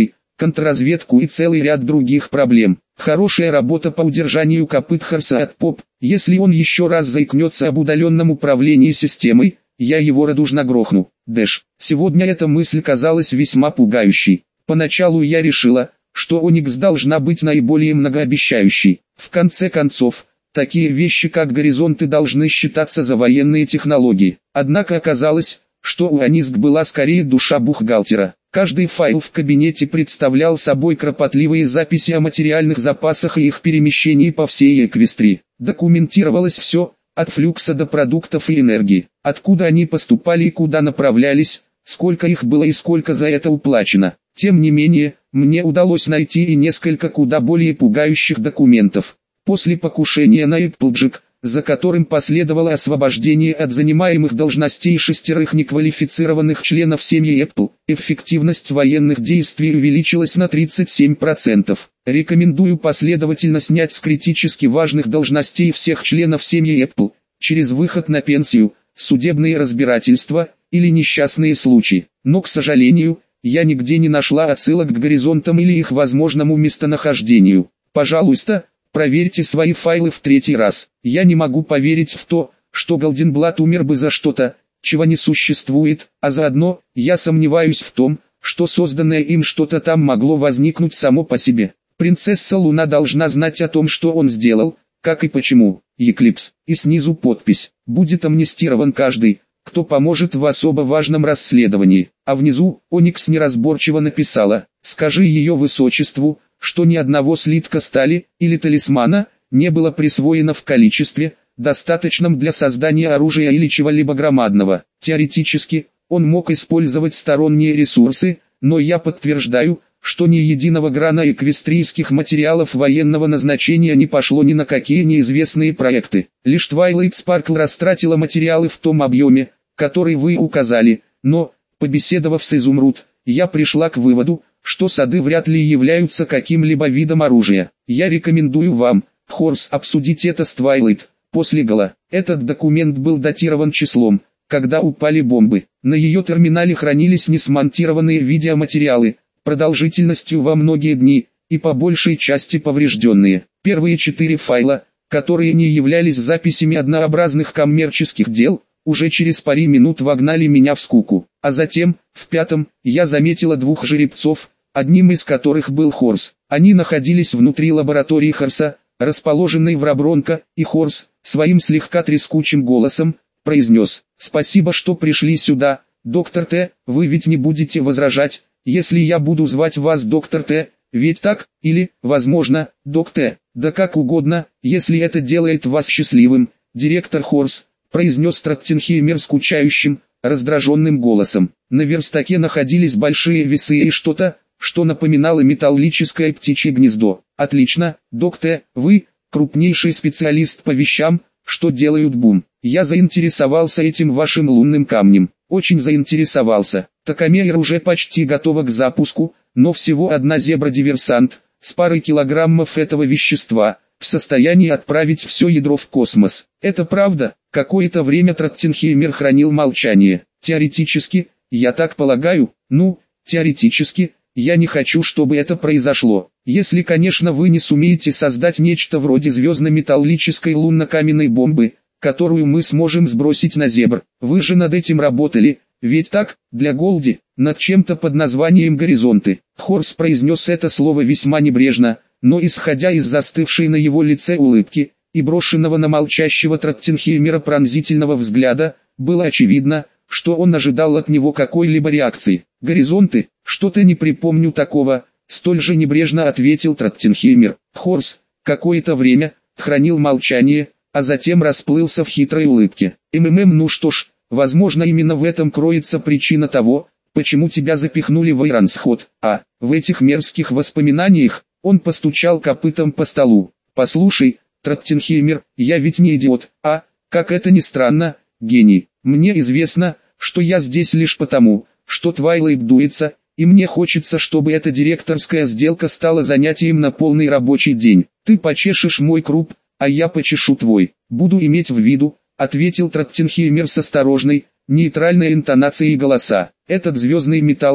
контрразведку и целый ряд других проблем. Хорошая работа по удержанию копыт Хорса от поп. Если он еще раз заикнется об удаленном управлении системой, я его радужно грохну. Дэш. Сегодня эта мысль казалась весьма пугающей. Поначалу я решила, что Оникс должна быть наиболее многообещающей. В конце концов, такие вещи как горизонты должны считаться за военные технологии. Однако оказалось, что у Ониск была скорее душа бухгалтера. Каждый файл в кабинете представлял собой кропотливые записи о материальных запасах и их перемещении по всей Эквестрии. Документировалось все, от флюкса до продуктов и энергии, откуда они поступали и куда направлялись, сколько их было и сколько за это уплачено. Тем не менее, мне удалось найти и несколько куда более пугающих документов. После покушения на Эпплджек, за которым последовало освобождение от занимаемых должностей шестерых неквалифицированных членов семьи Эппл, эффективность военных действий увеличилась на тридцать семь процентов. Рекомендую последовательно снять с критически важных должностей всех членов семьи Эппл, через выход на пенсию, судебные разбирательства или несчастные случаи. Но, к сожалению, я нигде не нашла отсылок к горизонтам или их возможному местонахождению. Пожалуйста, проверьте свои файлы в третий раз. Я не могу поверить в то, что Голденблат умер бы за что-то, чего не существует, а заодно, я сомневаюсь в том, что созданное им что-то там могло возникнуть само по себе. Принцесса Луна должна знать о том, что он сделал, как и почему. Еклипс. И снизу подпись. Будет амнистирован каждый, кто поможет в особо важном расследовании. А внизу, Оникс неразборчиво написала: скажи ее высочеству, что ни одного слитка стали, или талисмана, не было присвоено в количестве, достаточном для создания оружия или чего-либо громадного. Теоретически, он мог использовать сторонние ресурсы, но я подтверждаю, что ни единого грана эквестрийских материалов военного назначения не пошло ни на какие неизвестные проекты. Лишь Twilight Sparkle растратила материалы в том объеме, который вы указали, но, побеседовав с Изумруд, я пришла к выводу, что сады вряд ли являются каким-либо видом оружия. Я рекомендую вам, Хорс, обсудить это с Twilight, после Гола. Этот документ был датирован числом, когда упали бомбы. На ее терминале хранились несмонтированные видеоматериалы, продолжительностью во многие дни, и по большей части поврежденные. Первые четыре файла, которые не являлись записями однообразных коммерческих дел, уже через пару минут вогнали меня в скуку. А затем, в пятом, я заметила двух жеребцов, одним из которых был Хорс. Они находились внутри лаборатории Хорса, расположенной в Рабронко, и Хорс, своим слегка трескучим голосом, произнес: «Спасибо, что пришли сюда, доктор Т, вы ведь не будете возражать, если я буду звать вас доктор Т, ведь так, или, возможно, док Т, да как угодно, если это делает вас счастливым, директор Хорс», произнес Траттенхеймер скучающим, раздраженным голосом. На верстаке находились большие весы и что-то, что напоминало металлическое птичье гнездо. «Отлично, док Т, вы, крупнейший специалист по вещам, что делают бум. Я заинтересовался этим вашим лунным камнем, очень заинтересовался. Такомейр уже почти готова к запуску, но всего одна зебра-диверсант, с парой килограммов этого вещества, в состоянии отправить все ядро в космос. Это правда?» Какое-то время Траттенхеймер хранил молчание. «Теоретически, я так полагаю, ну, теоретически, я не хочу, чтобы это произошло. Если, конечно, вы не сумеете создать нечто вроде звездно-металлической лунно-каменной бомбы, которую мы сможем сбросить на Зебр. Вы же над этим работали, ведь так, для Голди, над чем-то под названием «Горизонты». Хорс произнес это слово весьма небрежно, но исходя из застывшей на его лице улыбки и брошенного на молчащего Траттенхеймера пронзительного взгляда, было очевидно, что он ожидал от него какой-либо реакции. «Горизонты? Что-то не припомню такого», — столь же небрежно ответил Траттенхеймер. Хорс какое-то время хранил молчание, а затем расплылся в хитрой улыбке. «МММ, ну что ж, возможно, именно в этом кроется причина того, почему тебя запихнули в Эйрансход, а, в этих мерзких воспоминаниях», — он постучал копытом по столу. «Послушай, Траттенхеймер, я ведь не идиот, а, как это ни странно, гений. Мне известно, что я здесь лишь потому, что Твайлайт дуется, и мне хочется, чтобы эта директорская сделка стала занятием на полный рабочий день. Ты почешешь мой круп, а я почешу твой. Буду иметь в виду», — ответил Траттенхеймер с осторожной, нейтральной интонацией голоса. «Этот звездный металл,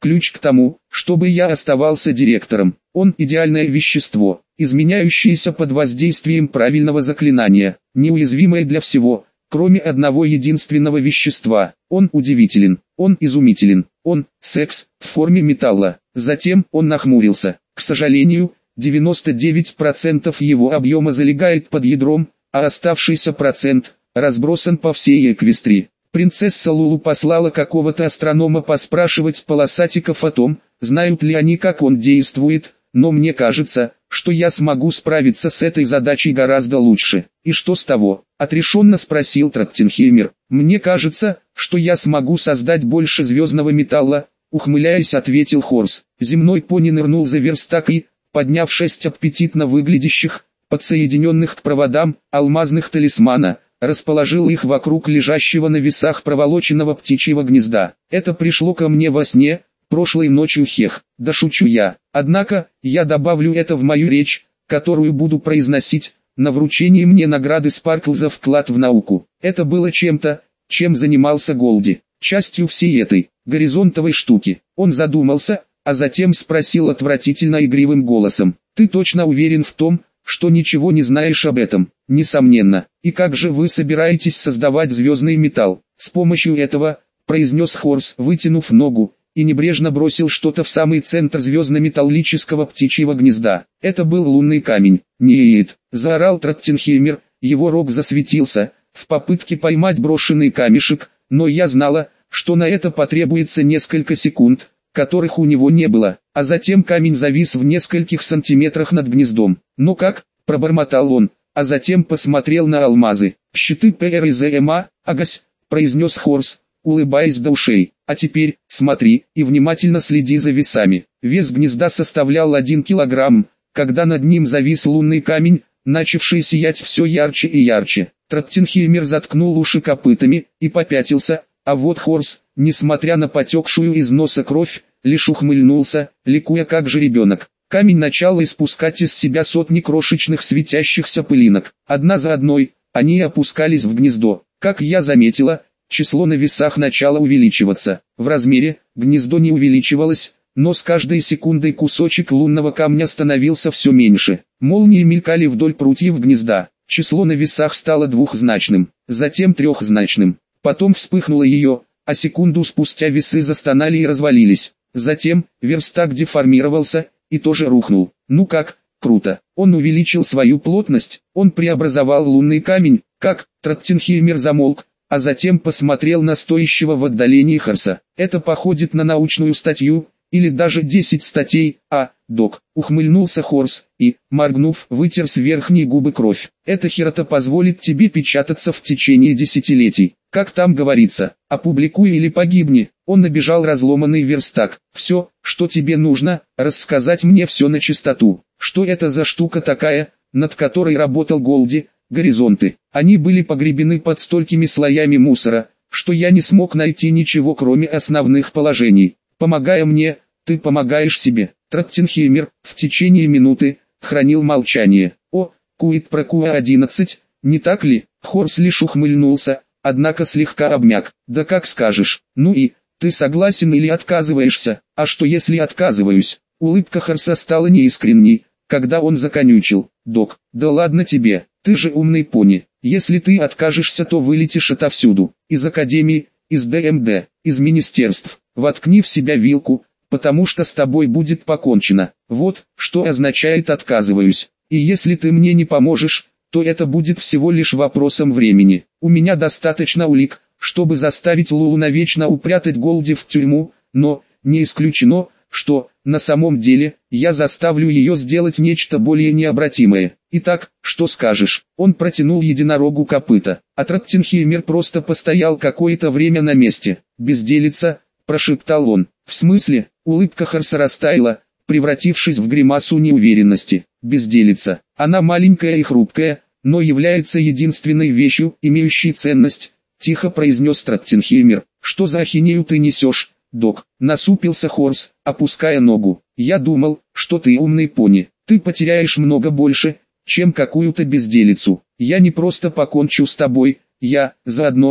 ключ к тому, чтобы я оставался директором. Он идеальное вещество, изменяющееся под воздействием правильного заклинания, неуязвимое для всего, кроме одного единственного вещества. Он удивителен, он изумителен, он – секс в форме металла. Затем он нахмурился. К сожалению, девяносто девять процентов его объема залегает под ядром, а оставшийся процент разбросан по всей Эквестрии. Принцесса Лулу послала какого-то астронома поспрашивать полосатиков о том, знают ли они, как он действует, но мне кажется, что я смогу справиться с этой задачей гораздо лучше. И что с того? Отрешенно спросил Траттенхеймер. Мне кажется, что я смогу создать больше звездного металла, ухмыляясь, ответил Хорс. Земной пони нырнул за верстак и, подняв шесть аппетитно выглядящих, подсоединенных к проводам, алмазных талисмана, расположил их вокруг лежащего на весах проволоченного птичьего гнезда. Это пришло ко мне во сне, прошлой ночью, хех, да шучу я. Однако, я добавлю это в мою речь, которую буду произносить, на вручении мне награды Спаркл за вклад в науку. Это было чем-то, чем занимался Голди, частью всей этой, горизонтовой штуки. Он задумался, а затем спросил отвратительно игривым голосом: «Ты точно уверен в том, что ничего не знаешь об этом?» «Несомненно. И как же вы собираетесь создавать звездный металл?» «С помощью этого», — произнес Хорс, вытянув ногу, и небрежно бросил что-то в самый центр звездно-металлического птичьего гнезда. Это был лунный камень. «Нет!» — заорал Траттенхеймер, его рог засветился, в попытке поймать брошенный камешек, но я знала, что на это потребуется несколько секунд, которых у него не было, а затем камень завис в нескольких сантиметрах над гнездом. «Ну как?» — пробормотал он, а затем посмотрел на алмазы. «Щиты ПРЗМА, агась», — произнес Хорс, улыбаясь до ушей. «А теперь, смотри, и внимательно следи за весами». Вес гнезда составлял один килограмм, когда над ним завис лунный камень, начавший сиять все ярче и ярче. Траттенхеймер заткнул уши копытами и попятился, а вот Хорс, несмотря на потекшую из носа кровь, лишь ухмыльнулся, ликуя как же ребенок. Камень начал испускать из себя сотни крошечных светящихся пылинок. Одна за одной, они опускались в гнездо. Как я заметила, число на весах начало увеличиваться. В размере, гнездо не увеличивалось, но с каждой секундой кусочек лунного камня становился все меньше. Молнии мелькали вдоль прутьев гнезда. Число на весах стало двухзначным, затем трехзначным. Потом вспыхнуло ее, а секунду спустя весы застонали и развалились. Затем, верстак деформировался, и тоже рухнул. Ну как, круто. Он увеличил свою плотность, он преобразовал лунный камень, как? Траттенхеймер замолк, а затем посмотрел на стоящего в отдалении Хорса. Это походит на научную статью, или даже десять статей, а, док, ухмыльнулся Хорс, и, моргнув, вытер с верхней губы кровь. Эта херота позволит тебе печататься в течение десятилетий. Как там говорится, опубликуй или погибни. Он набежал разломанный верстак. Все, что тебе нужно, рассказать мне все на чистоту. Что это за штука такая, над которой работал Голди? Горизонты. Они были погребены под столькими слоями мусора, что я не смог найти ничего кроме основных положений. Помогая мне, ты помогаешь себе. Траттенхеймер, в течение минуты, хранил молчание. О, Куит про Куа одиннадцать, не так ли? Хорс лишь ухмыльнулся, однако слегка обмяк. Да как скажешь. Ну и, ты согласен или отказываешься? А что если отказываюсь? Улыбка Хорса стала неискренней, когда он законючил. Док, да ладно тебе, ты же умный пони. Если ты откажешься, то вылетишь отовсюду. Из академии, из ДМД, из министерств. Воткни в себя вилку, потому что с тобой будет покончено. Вот, что означает отказываюсь. И если ты мне не поможешь, то это будет всего лишь вопросом времени. У меня достаточно улик, чтобы заставить Лулу навечно упрятать Голди в тюрьму, но, не исключено, что, на самом деле, я заставлю ее сделать нечто более необратимое. Итак, что скажешь? Он протянул единорогу копыта, а Траттенхеймер просто постоял какое-то время на месте. «Безделица», — прошептал он. «В смысле?» Улыбка Хорса растаяла, превратившись в гримасу неуверенности. «Безделица. Она маленькая и хрупкая, но является единственной вещью, имеющей ценность», — тихо произнес Траттенхеймер. «Что за ахинею ты несешь, док?» Насупился Хорс, опуская ногу. «Я думал, что ты умный пони. Ты потеряешь много больше, чем какую-то безделицу. Я не просто покончу с тобой, я, заодно,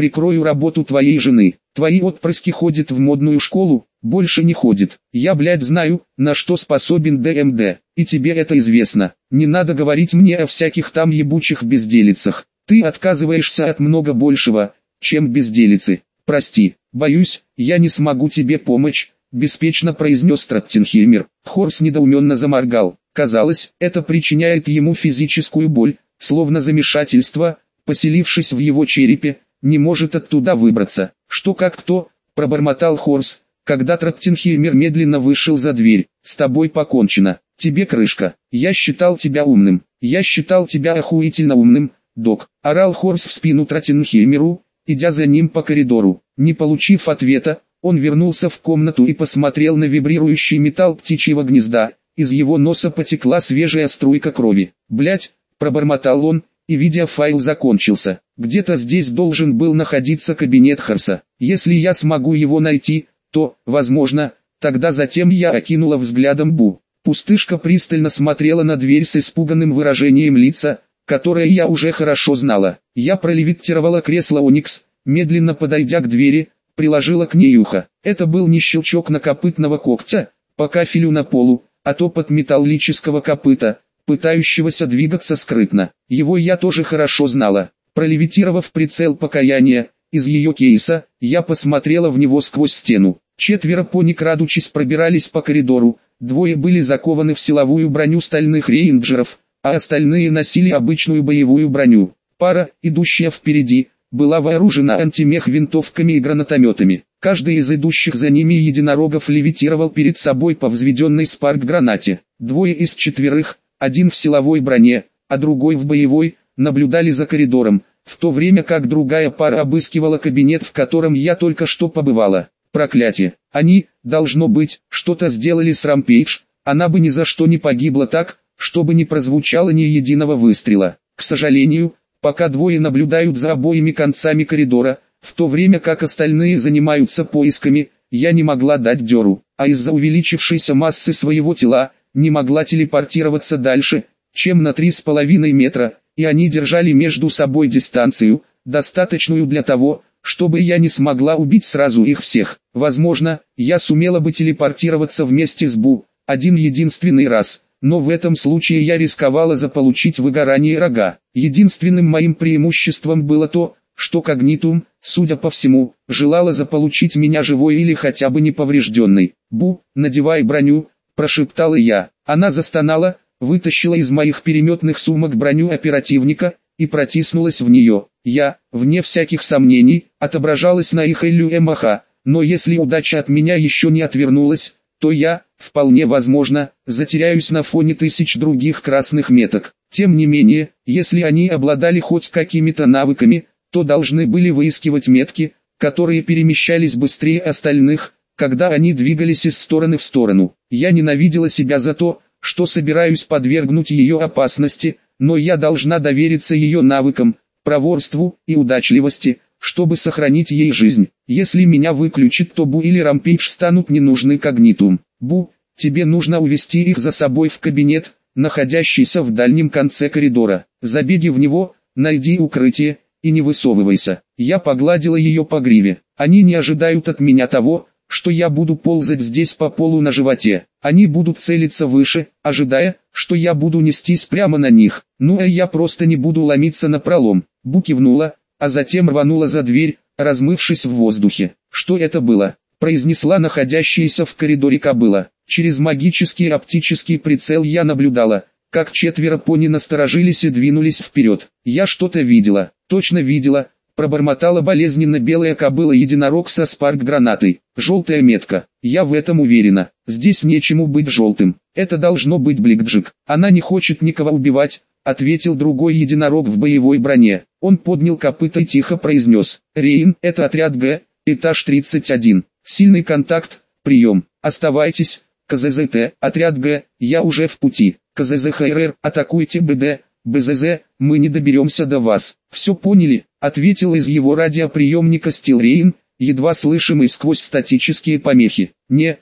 прикрою работу твоей жены. Твои отпрыски ходят в модную школу, больше не ходит. Я, блядь, знаю, на что способен ДМД, и тебе это известно. Не надо говорить мне о всяких там ебучих безделицах. Ты отказываешься от много большего, чем безделицы. Прости, боюсь, я не смогу тебе помочь, беспечно произнес Траттенхеймер. Хорс недоуменно заморгал. Казалось, это причиняет ему физическую боль, словно замешательство, поселившись в его черепе, не может оттуда выбраться. Что как кто, пробормотал Хорс, когда Траттенхеймер медленно вышел за дверь. С тобой покончено. Тебе крышка. Я считал тебя умным. Я считал тебя охуительно умным, док. Орал Хорс в спину Траттенхеймеру, идя за ним по коридору. Не получив ответа, он вернулся в комнату и посмотрел на вибрирующий металл птичьего гнезда. Из его носа потекла свежая струйка крови. «Блядь», пробормотал он, и видеофайл закончился. «Где-то здесь должен был находиться кабинет Хорса. Если я смогу его найти, то, возможно, тогда затем я окинула взглядом Бу. Пустышка пристально смотрела на дверь с испуганным выражением лица, которое я уже хорошо знала. Я пролевитировала кресло Оникс, медленно подойдя к двери, приложила к ней ухо. Это был не щелчок накопытного когтя, по кафелю на полу, а топот металлического копыта, пытающегося двигаться скрытно. Его я тоже хорошо знала. Пролевитировав прицел покаяния, из ее кейса, я посмотрела в него сквозь стену. Четверо пони, крадучись, пробирались по коридору, двое были закованы в силовую броню стальных рейнджеров, а остальные носили обычную боевую броню. Пара, идущая впереди, была вооружена антимех-винтовками и гранатометами. Каждый из идущих за ними единорогов левитировал перед собой по взведенной спарк-гранате. Двое из четверых, один в силовой броне, а другой в боевой, наблюдали за коридором, в то время как другая пара обыскивала кабинет, в котором я только что побывала. Проклятие! Они, должно быть, что-то сделали с Рампейдж, она бы ни за что не погибла так, чтобы не прозвучало ни единого выстрела. К сожалению, пока двое наблюдают за обоими концами коридора, в то время как остальные занимаются поисками, я не могла дать дёру, а из-за увеличившейся массы своего тела, не могла телепортироваться дальше, чем на три с половиной метра, и они держали между собой дистанцию, достаточную для того, чтобы я не смогла убить сразу их всех. Возможно, я сумела бы телепортироваться вместе с Бу, один единственный раз, но в этом случае я рисковала заполучить выгорание рога. Единственным моим преимуществом было то, что Когнитум, судя по всему, желала заполучить меня живой или хотя бы неповрежденной. «Бу, надевай броню», – прошептала я. Она застонала, вытащила из моих переметных сумок броню оперативника и протиснулась в нее. Я, вне всяких сомнений, отображалась на их Эллю Эмаха, но если удача от меня еще не отвернулась, то я, вполне возможно, затеряюсь на фоне тысяч других красных меток. Тем не менее, если они обладали хоть какими-то навыками, то должны были выискивать метки, которые перемещались быстрее остальных, когда они двигались из стороны в сторону. Я ненавидела себя за то, что собираюсь подвергнуть ее опасности, но я должна довериться ее навыкам, проворству и удачливости, чтобы сохранить ей жизнь. Если меня выключит, то Бу или Рампейдж станут не нужны Когнитум. Бу, тебе нужно увести их за собой в кабинет, находящийся в дальнем конце коридора. Забеги в него, найди укрытие, и не высовывайся. Я погладила ее по гриве. Они не ожидают от меня того, что я буду ползать здесь по полу на животе. Они будут целиться выше, ожидая, что я буду нестись прямо на них. Ну а я просто не буду ломиться напролом. Бу кивнула, а затем рванула за дверь, размывшись в воздухе. Что это было? Произнесла находящаяся в коридоре кобыла. Через магический оптический прицел я наблюдала, как четверо пони насторожились и двинулись вперед. Я что-то видела, точно видела, пробормотала болезненно белая кобыла-единорог со спарк-гранатой. Желтая метка, я в этом уверена. Здесь нечему быть желтым. Это должно быть Бликджик. Она не хочет никого убивать, ответил другой единорог в боевой броне. Он поднял копыто и тихо произнес: «Рейн, это отряд Г, этаж тридцать один. Сильный контакт, прием. Оставайтесь, КЗЗТ, отряд Г, я уже в пути. КЗЗХРР, атакуйте БД, БЗЗ, мы не доберемся до вас». «Все поняли», — ответил из его радиоприемника Стил Рейн, едва слышимый сквозь статические помехи. «Не,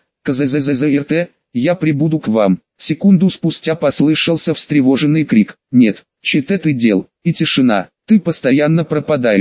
КЗЗЗРТ, я прибуду к вам». Секунду спустя послышался встревоженный крик. «Нет, чит ты дел?» И тишина. «Ты постоянно пропадаешь.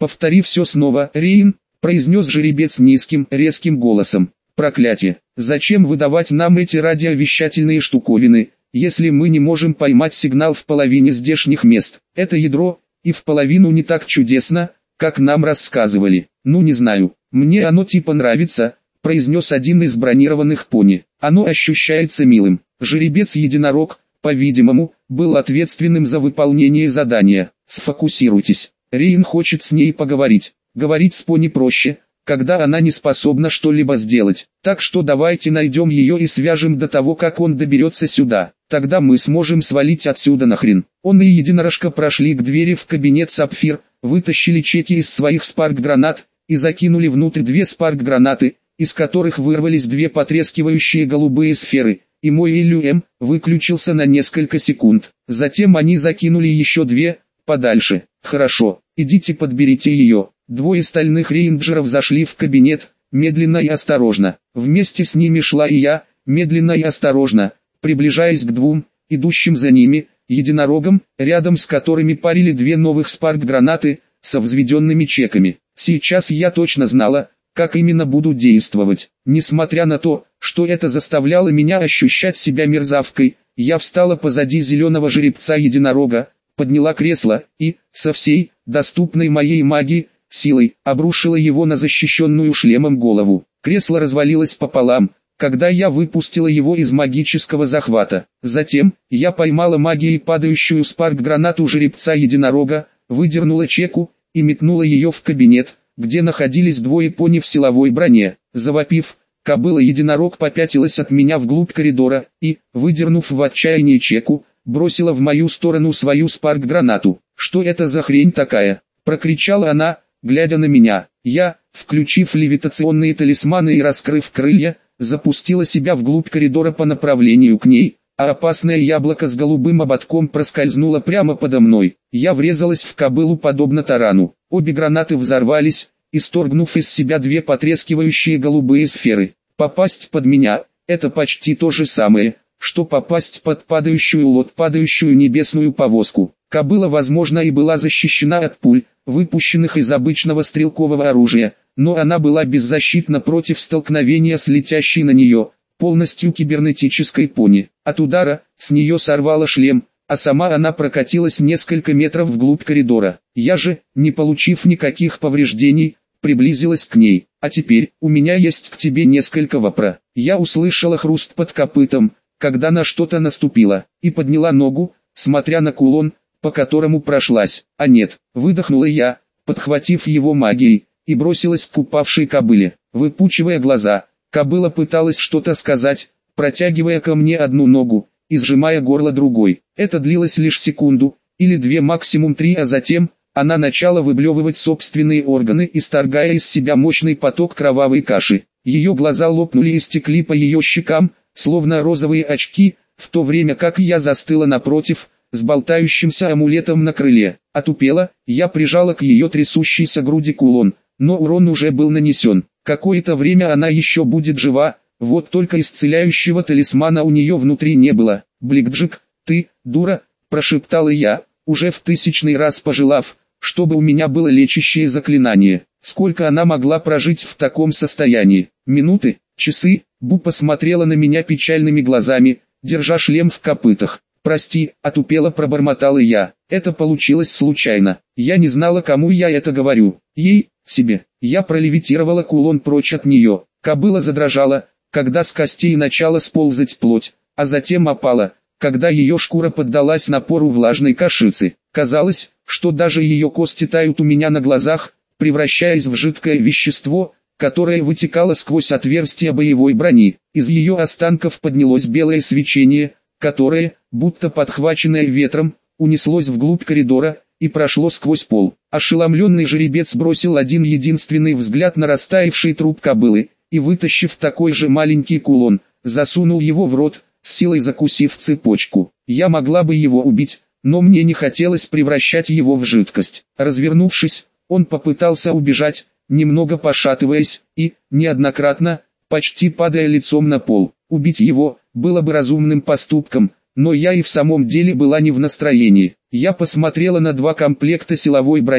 «Повтори все снова, Рейн», — произнес жеребец низким, резким голосом. «Проклятие! Зачем выдавать нам эти радиовещательные штуковины, если мы не можем поймать сигнал в половине здешних мест? Это ядро, и в половину не так чудесно, как нам рассказывали. Ну не знаю, мне оно типа нравится», — произнес один из бронированных пони. «Оно ощущается милым». Жеребец-единорог, по-видимому, был ответственным за выполнение задания. «Сфокусируйтесь. Рейн хочет с ней поговорить. Говорить с пони проще, когда она не способна что-либо сделать. Так что давайте найдем ее и свяжем до того, как он доберется сюда. Тогда мы сможем свалить отсюда нахрен». Он и единорожка прошли к двери в кабинет Сапфир, вытащили чеки из своих спарк-гранат и закинули внутрь две спарк-гранаты, из которых вырвались две потрескивающие голубые сферы, и мой иллюэм выключился на несколько секунд. Затем они закинули еще две, подальше. «Хорошо, идите подберите ее». Двое стальных рейнджеров зашли в кабинет, медленно и осторожно. Вместе с ними шла и я, медленно и осторожно, приближаясь к двум, идущим за ними, единорогам, рядом с которыми парили две новых спарк-гранаты, со взведенными чеками. Сейчас я точно знала, как именно буду действовать. Несмотря на то, что это заставляло меня ощущать себя мерзавкой, я встала позади зеленого жеребца-единорога, подняла кресло и, со всей, доступной моей магии, силой, обрушила его на защищенную шлемом голову. Кресло развалилось пополам, когда я выпустила его из магического захвата. Затем, я поймала магией падающую спарк-гранату жеребца-единорога, выдернула чеку и метнула ее в кабинет, где находились двое пони в силовой броне. Завопив, кобыла-единорог попятилась от меня вглубь коридора и, выдернув в отчаянии чеку, бросила в мою сторону свою спарк-гранату. «Что это за хрень такая?» — прокричала она, глядя на меня. Я, включив левитационные талисманы и раскрыв крылья, запустила себя вглубь коридора по направлению к ней, а опасное яблоко с голубым ободком проскользнуло прямо подо мной. Я врезалась в кобылу подобно тарану. Обе гранаты взорвались, исторгнув из себя две потрескивающие голубые сферы. Попасть под меня — это почти то же самое, что попасть под падающую лот, падающую небесную повозку. Кобыла, возможно, и была защищена от пуль, выпущенных из обычного стрелкового оружия, но она была беззащитна против столкновения с летящей на нее, полностью кибернетической пони. От удара, с нее сорвало шлем, а сама она прокатилась несколько метров вглубь коридора. Я же, не получив никаких повреждений, приблизилась к ней. «А теперь, у меня есть к тебе несколько вопра». Я услышала хруст под копытом, когда на что-то наступила, и подняла ногу, смотря на кулон, по которому прошлась. «А нет», выдохнула я, подхватив его магией, и бросилась к упавшей кобыле. Выпучивая глаза, кобыла пыталась что-то сказать, протягивая ко мне одну ногу и сжимая горло другой. Это длилось лишь секунду, или две, максимум три, а затем она начала выблевывать собственные органы, исторгая из себя мощный поток кровавой каши. Ее глаза лопнули и стекли по ее щекам, словно розовые очки, в то время как я застыла напротив, с болтающимся амулетом на крыле. Отупела, я прижала к ее трясущейся груди кулон, но урон уже был нанесен. Какое-то время она еще будет жива, вот только исцеляющего талисмана у нее внутри не было. «Бликджик, ты, дура», прошептала я, уже в тысячный раз пожелав, чтобы у меня было лечащее заклинание. Сколько она могла прожить в таком состоянии? Минуты? Часы? Бу посмотрела на меня печальными глазами, держа шлем в копытах. «Прости», — отупело пробормотала я. «Это получилось случайно. Я не знала, кому я это говорю. Ей, себе». Я пролевитировала кулон прочь от нее. Кобыла задрожала, когда с костей начала сползать плоть, а затем опала, когда ее шкура поддалась напору влажной кашицы. Казалось, что даже ее кости тают у меня на глазах, превращаясь в жидкое вещество, которое вытекало сквозь отверстия боевой брони. Из ее останков поднялось белое свечение, которое, будто подхваченное ветром, унеслось вглубь коридора и прошло сквозь пол. Ошеломленный жеребец бросил один единственный взгляд на растаявший труп кобылы, и, вытащив такой же маленький кулон, засунул его в рот, с силой закусив цепочку. Я могла бы его убить, но мне не хотелось превращать его в жидкость. Развернувшись, он попытался убежать, немного пошатываясь, и, неоднократно, почти падая лицом на пол. Убить его было бы разумным поступком, но я и в самом деле была не в настроении. Я посмотрела на два комплекта силовой брони,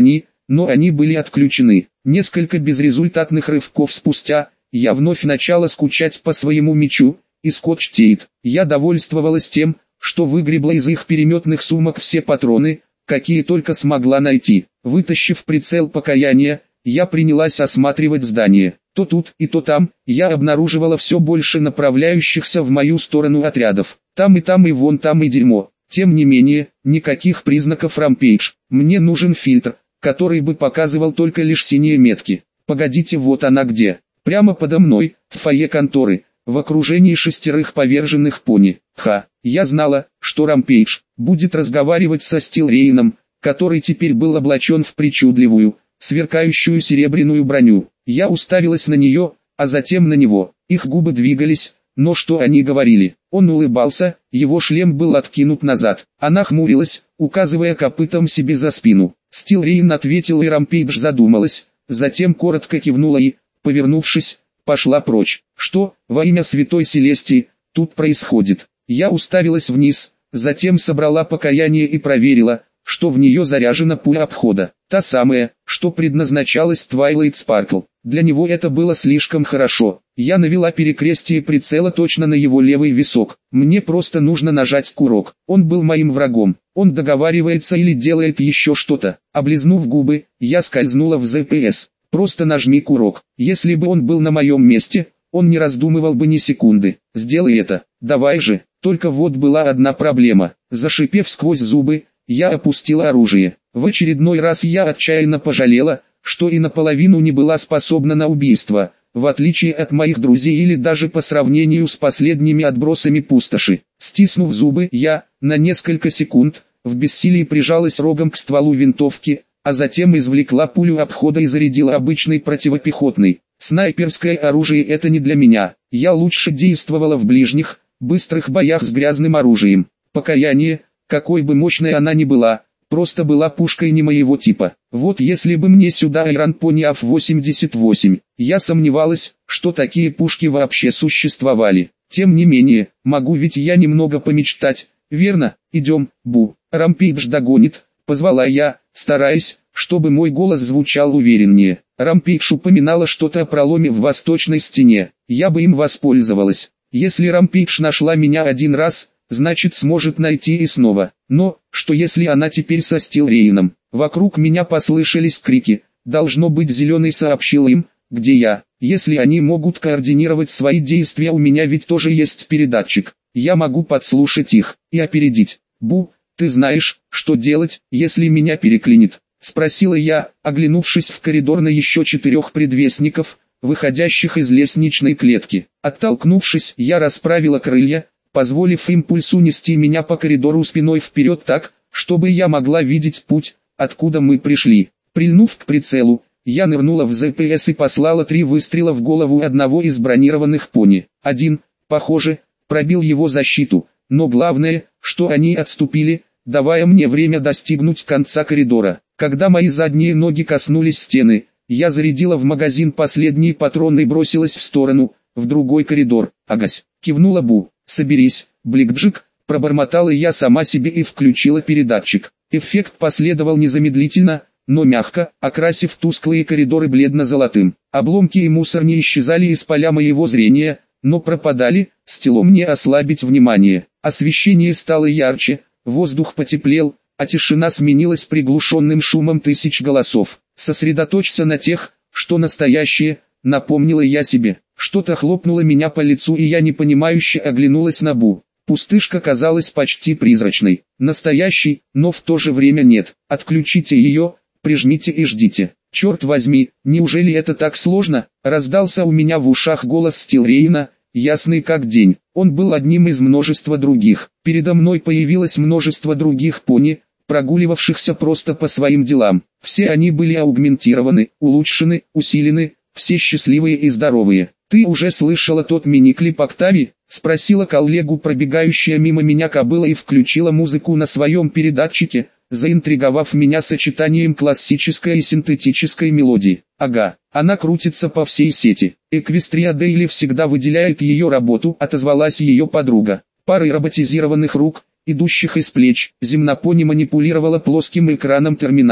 но они были отключены. Несколько безрезультатных рывков спустя, я вновь начала скучать по своему мечу и скотч-тейп. Я довольствовалась тем, что выгребла из их переметных сумок все патроны, какие только смогла найти. Вытащив прицел покаяния, я принялась осматривать здание. То тут и то там, я обнаруживала все больше направляющихся в мою сторону отрядов. Там и там и вон там и дерьмо. Тем не менее, никаких признаков рампейдж. Мне нужен фильтр, который бы показывал только лишь синие метки. Погодите, вот она где. Прямо подо мной, в фойе конторы, в окружении шестерых поверженных пони. Ха, я знала, что рампейдж будет разговаривать со Стилрейном, который теперь был облачен в причудливую, сверкающую серебряную броню. Я уставилась на нее, а затем на него. Их губы двигались, но что они говорили? Он улыбался, его шлем был откинут назад. Она хмурилась, указывая копытом себе за спину. Стилрейн ответил, и рампейдж задумалась, затем коротко кивнула и, повернувшись, пошла прочь. Что, во имя Святой Селестии, тут происходит? Я уставилась вниз, затем собрала покаяние и проверила, что в нее заряжена пуля обхода. Та самая, что предназначалась Твайлайт Спаркл. Для него это было слишком хорошо. Я навела перекрестие прицела точно на его левый висок. Мне просто нужно нажать курок. Он был моим врагом. Он договаривается или делает еще что-то. Облизнув губы, я скользнула в зэ пэ эс. Просто нажми курок. Если бы он был на моем месте, он не раздумывал бы ни секунды. Сделай это. Давай же. Только вот была одна проблема. Зашипев сквозь зубы, я опустила оружие. В очередной раз я отчаянно пожалела, что и наполовину не была способна на убийство, в отличие от моих друзей или даже по сравнению с последними отбросами пустоши. Стиснув зубы, я, на несколько секунд, в бессилии прижалась рогом к стволу винтовки, а затем извлекла пулю обхода и зарядила обычный противопехотный. Снайперское оружие — это не для меня. Я лучше действовала в ближних, быстрых боях с грязным оружием. Покаяние, какой бы мощной она ни была, просто была пушкой не моего типа. Вот если бы мне сюда Iron Pony эф восемьдесят восемь, я сомневалась, что такие пушки вообще существовали. Тем не менее, могу ведь я немного помечтать, верно? Идем, Бу. Рампейдж догонит, позвала я, стараясь, чтобы мой голос звучал увереннее. Рампейдж упоминала что-то о проломе в восточной стене. Я бы им воспользовалась. Если Рампейдж нашла меня один раз, значит сможет найти и снова. Но, что если она теперь со Стилрейном? Вокруг меня послышались крики. Должно быть, Зеленый сообщил им, где я. Если они могут координировать свои действия, у меня ведь тоже есть передатчик. Я могу подслушать их и опередить. Бу, ты знаешь, что делать, если меня переклинит? Спросила я, оглянувшись в коридор на еще четырех предвестников, выходящих из лестничной клетки. Оттолкнувшись, я расправила крылья, позволив импульсу нести меня по коридору спиной вперед так, чтобы я могла видеть путь, откуда мы пришли. Прильнув к прицелу, я нырнула в зэ пэ эс и послала три выстрела в голову одного из бронированных пони. Один, похоже, пробил его защиту, но главное, что они отступили, давая мне время достигнуть конца коридора. Когда мои задние ноги коснулись стены, я зарядила в магазин последний патрон и бросилась в сторону, в другой коридор. «Агась!» — кивнула Бу. «Соберись, Бликджик», — пробормотала я сама себе и включила передатчик. Эффект последовал незамедлительно, но мягко, окрасив тусклые коридоры бледно-золотым. Обломки и мусор не исчезали из поля моего зрения, но пропадали, стоило мне ослабить внимание. Освещение стало ярче, воздух потеплел, а тишина сменилась приглушенным шумом тысяч голосов. «Сосредоточься на тех, что настоящие», — напомнила я себе. Что-то хлопнуло меня по лицу, и я непонимающе оглянулась на Бу. Пустышка казалась почти призрачной. Настоящий, но в то же время нет. Отключите ее, прижмите и ждите. Черт возьми, неужели это так сложно? Раздался у меня в ушах голос Стилрейна, ясный как день. Он был одним из множества других. Передо мной появилось множество других пони, прогуливавшихся просто по своим делам. Все они были аугментированы, улучшены, усилены, все счастливые и здоровые. «Ты уже слышала тот мини-клип Октави?» — спросила коллегу пробегающая мимо меня кобыла и включила музыку на своем передатчике, заинтриговав меня сочетанием классической и синтетической мелодии. «Ага, она крутится по всей сети. Эквестрия Дейли всегда выделяет ее работу», — отозвалась ее подруга. Парой роботизированных рук, идущих из плеч, земнопони манипулировала плоским экраном терминала.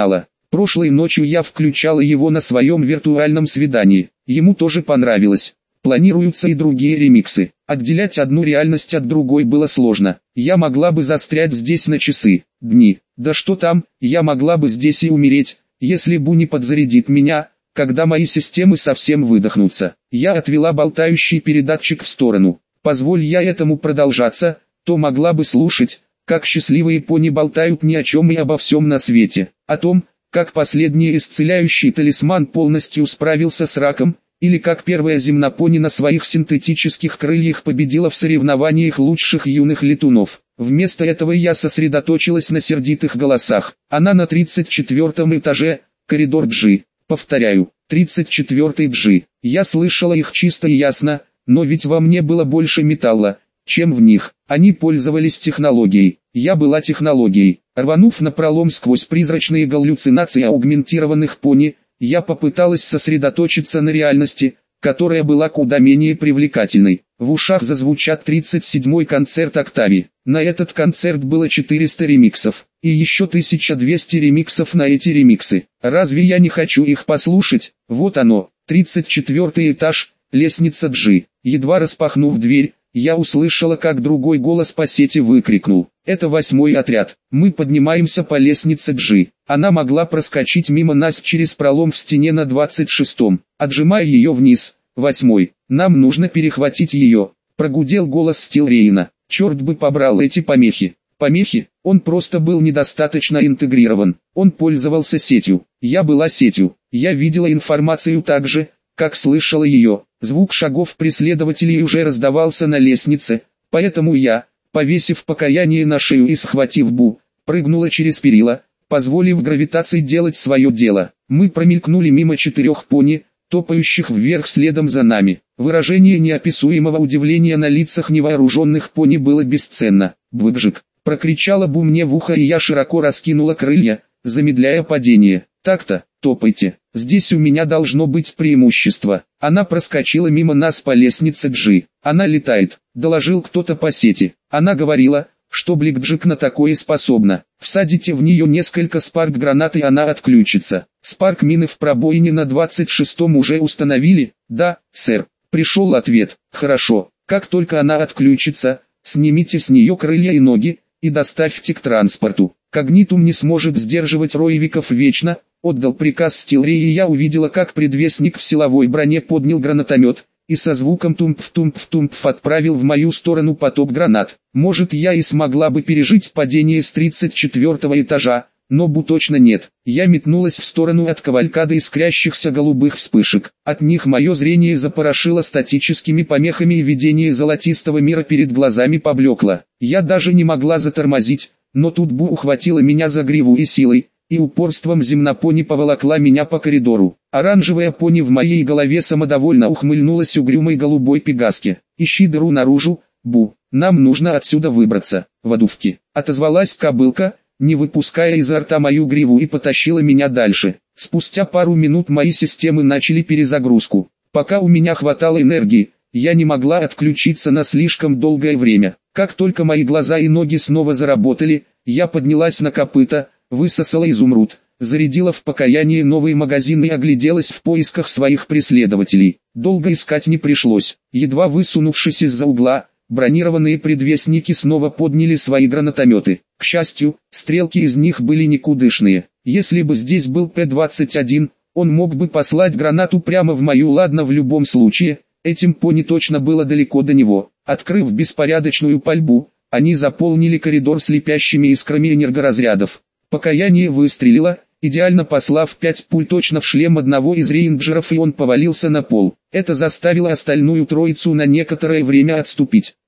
Прошлой ночью я включала его на своем виртуальном свидании. Ему тоже понравилось. Планируются и другие ремиксы. Отделять одну реальность от другой было сложно. Я могла бы застрять здесь на часы, дни. Да что там, я могла бы здесь и умереть, если Бу не подзарядит меня, когда мои системы совсем выдохнутся. Я отвела болтающий передатчик в сторону. Позволь я этому продолжаться, то могла бы слушать, как счастливые пони болтают ни о чем и обо всем на свете. О том, как последний исцеляющий талисман полностью справился с раком, или как первая земнопони на своих синтетических крыльях победила в соревнованиях лучших юных летунов. Вместо этого я сосредоточилась на сердитых голосах. Она на тридцать четвёртом этаже, коридор Джи. Повторяю, тридцать четвёртый Джи. Я слышала их чисто и ясно, но ведь во мне было больше металла, чем в них. Они пользовались технологией. Я была технологией. Рванув напролом сквозь призрачные галлюцинации аугментированных пони, я попыталась сосредоточиться на реальности, которая была куда менее привлекательной. В ушах зазвучат тридцать седьмой концерт Октави. На этот концерт было четыреста ремиксов, и еще тысяча двести ремиксов на эти ремиксы. Разве я не хочу их послушать? Вот оно, тридцать четвёртый этаж, лестница Джи. Едва распахнув дверь, я услышала, как другой голос по сети выкрикнул: «Это восьмой отряд, мы поднимаемся по лестнице Джи». Она могла проскочить мимо нас через пролом в стене на двадцать шестом, отжимая ее вниз. «Восьмой, нам нужно перехватить ее», — прогудел голос Стилрейна. Черт бы побрал эти помехи. Помехи? Он просто был недостаточно интегрирован. Он пользовался сетью. Я была сетью. Я видела информацию так же, как слышала ее. Звук шагов преследователей уже раздавался на лестнице, поэтому я, повесив покаяние на шею и схватив Бу, прыгнула через перила, позволив гравитации делать свое дело. Мы промелькнули мимо четырех пони, топающих вверх следом за нами. Выражение неописуемого удивления на лицах невооруженных пони было бесценно. «Быгжик!» — прокричала Бу мне в ухо, и я широко раскинула крылья, замедляя падение. «Так-то, топайте, здесь у меня должно быть преимущество». Она проскочила мимо нас по лестнице Джи. «Она летает», — доложил кто-то по сети. Она говорила, что Бликджик на такое способна. Всадите в нее несколько спарк-гранат, и она отключится. Спарк-мины в пробоине на двадцать шестом уже установили? Да, сэр. Пришел ответ. Хорошо. Как только она отключится, снимите с нее крылья и ноги, и доставьте к транспорту. Когнитум не сможет сдерживать роевиков вечно. Отдал приказ Стилрей, и я увидела, как предвестник в силовой броне поднял гранатомет, и со звуком тумп-тумп-тумп отправил в мою сторону поток гранат. Может, я и смогла бы пережить падение с тридцать четвёртого этажа, но Бу точно нет. Я метнулась в сторону от кавалькады искрящихся голубых вспышек. От них мое зрение запорошило статическими помехами, и видение золотистого мира перед глазами поблекло. Я даже не могла затормозить, но тут Бу ухватила меня за гриву и силой, и упорством земнопони поволокла меня по коридору. Оранжевая пони в моей голове самодовольно ухмыльнулась угрюмой голубой пегаске. «Ищи дыру наружу, Бу, нам нужно отсюда выбраться». «Водувки», — отозвалась кобылка, не выпуская изо рта мою гриву, и потащила меня дальше. Спустя пару минут мои системы начали перезагрузку. Пока у меня хватало энергии, я не могла отключиться на слишком долгое время. Как только мои глаза и ноги снова заработали, я поднялась на копыта, высосала изумруд, зарядила в покаяние новый магазин и огляделась в поисках своих преследователей. Долго искать не пришлось. Едва высунувшись из-за угла, бронированные предвестники снова подняли свои гранатометы. К счастью, стрелки из них были никудышные. Если бы здесь был П двадцать один, он мог бы послать гранату прямо в мою. Ладно, в любом случае, этим пони точно было далеко до него. Открыв беспорядочную пальбу, они заполнили коридор слепящими искрами энергоразрядов. Покаяние выстрелило, идеально послав пять пуль точно в шлем одного из рейнджеров, и он повалился на пол. Это заставило остальную троицу на некоторое время отступить.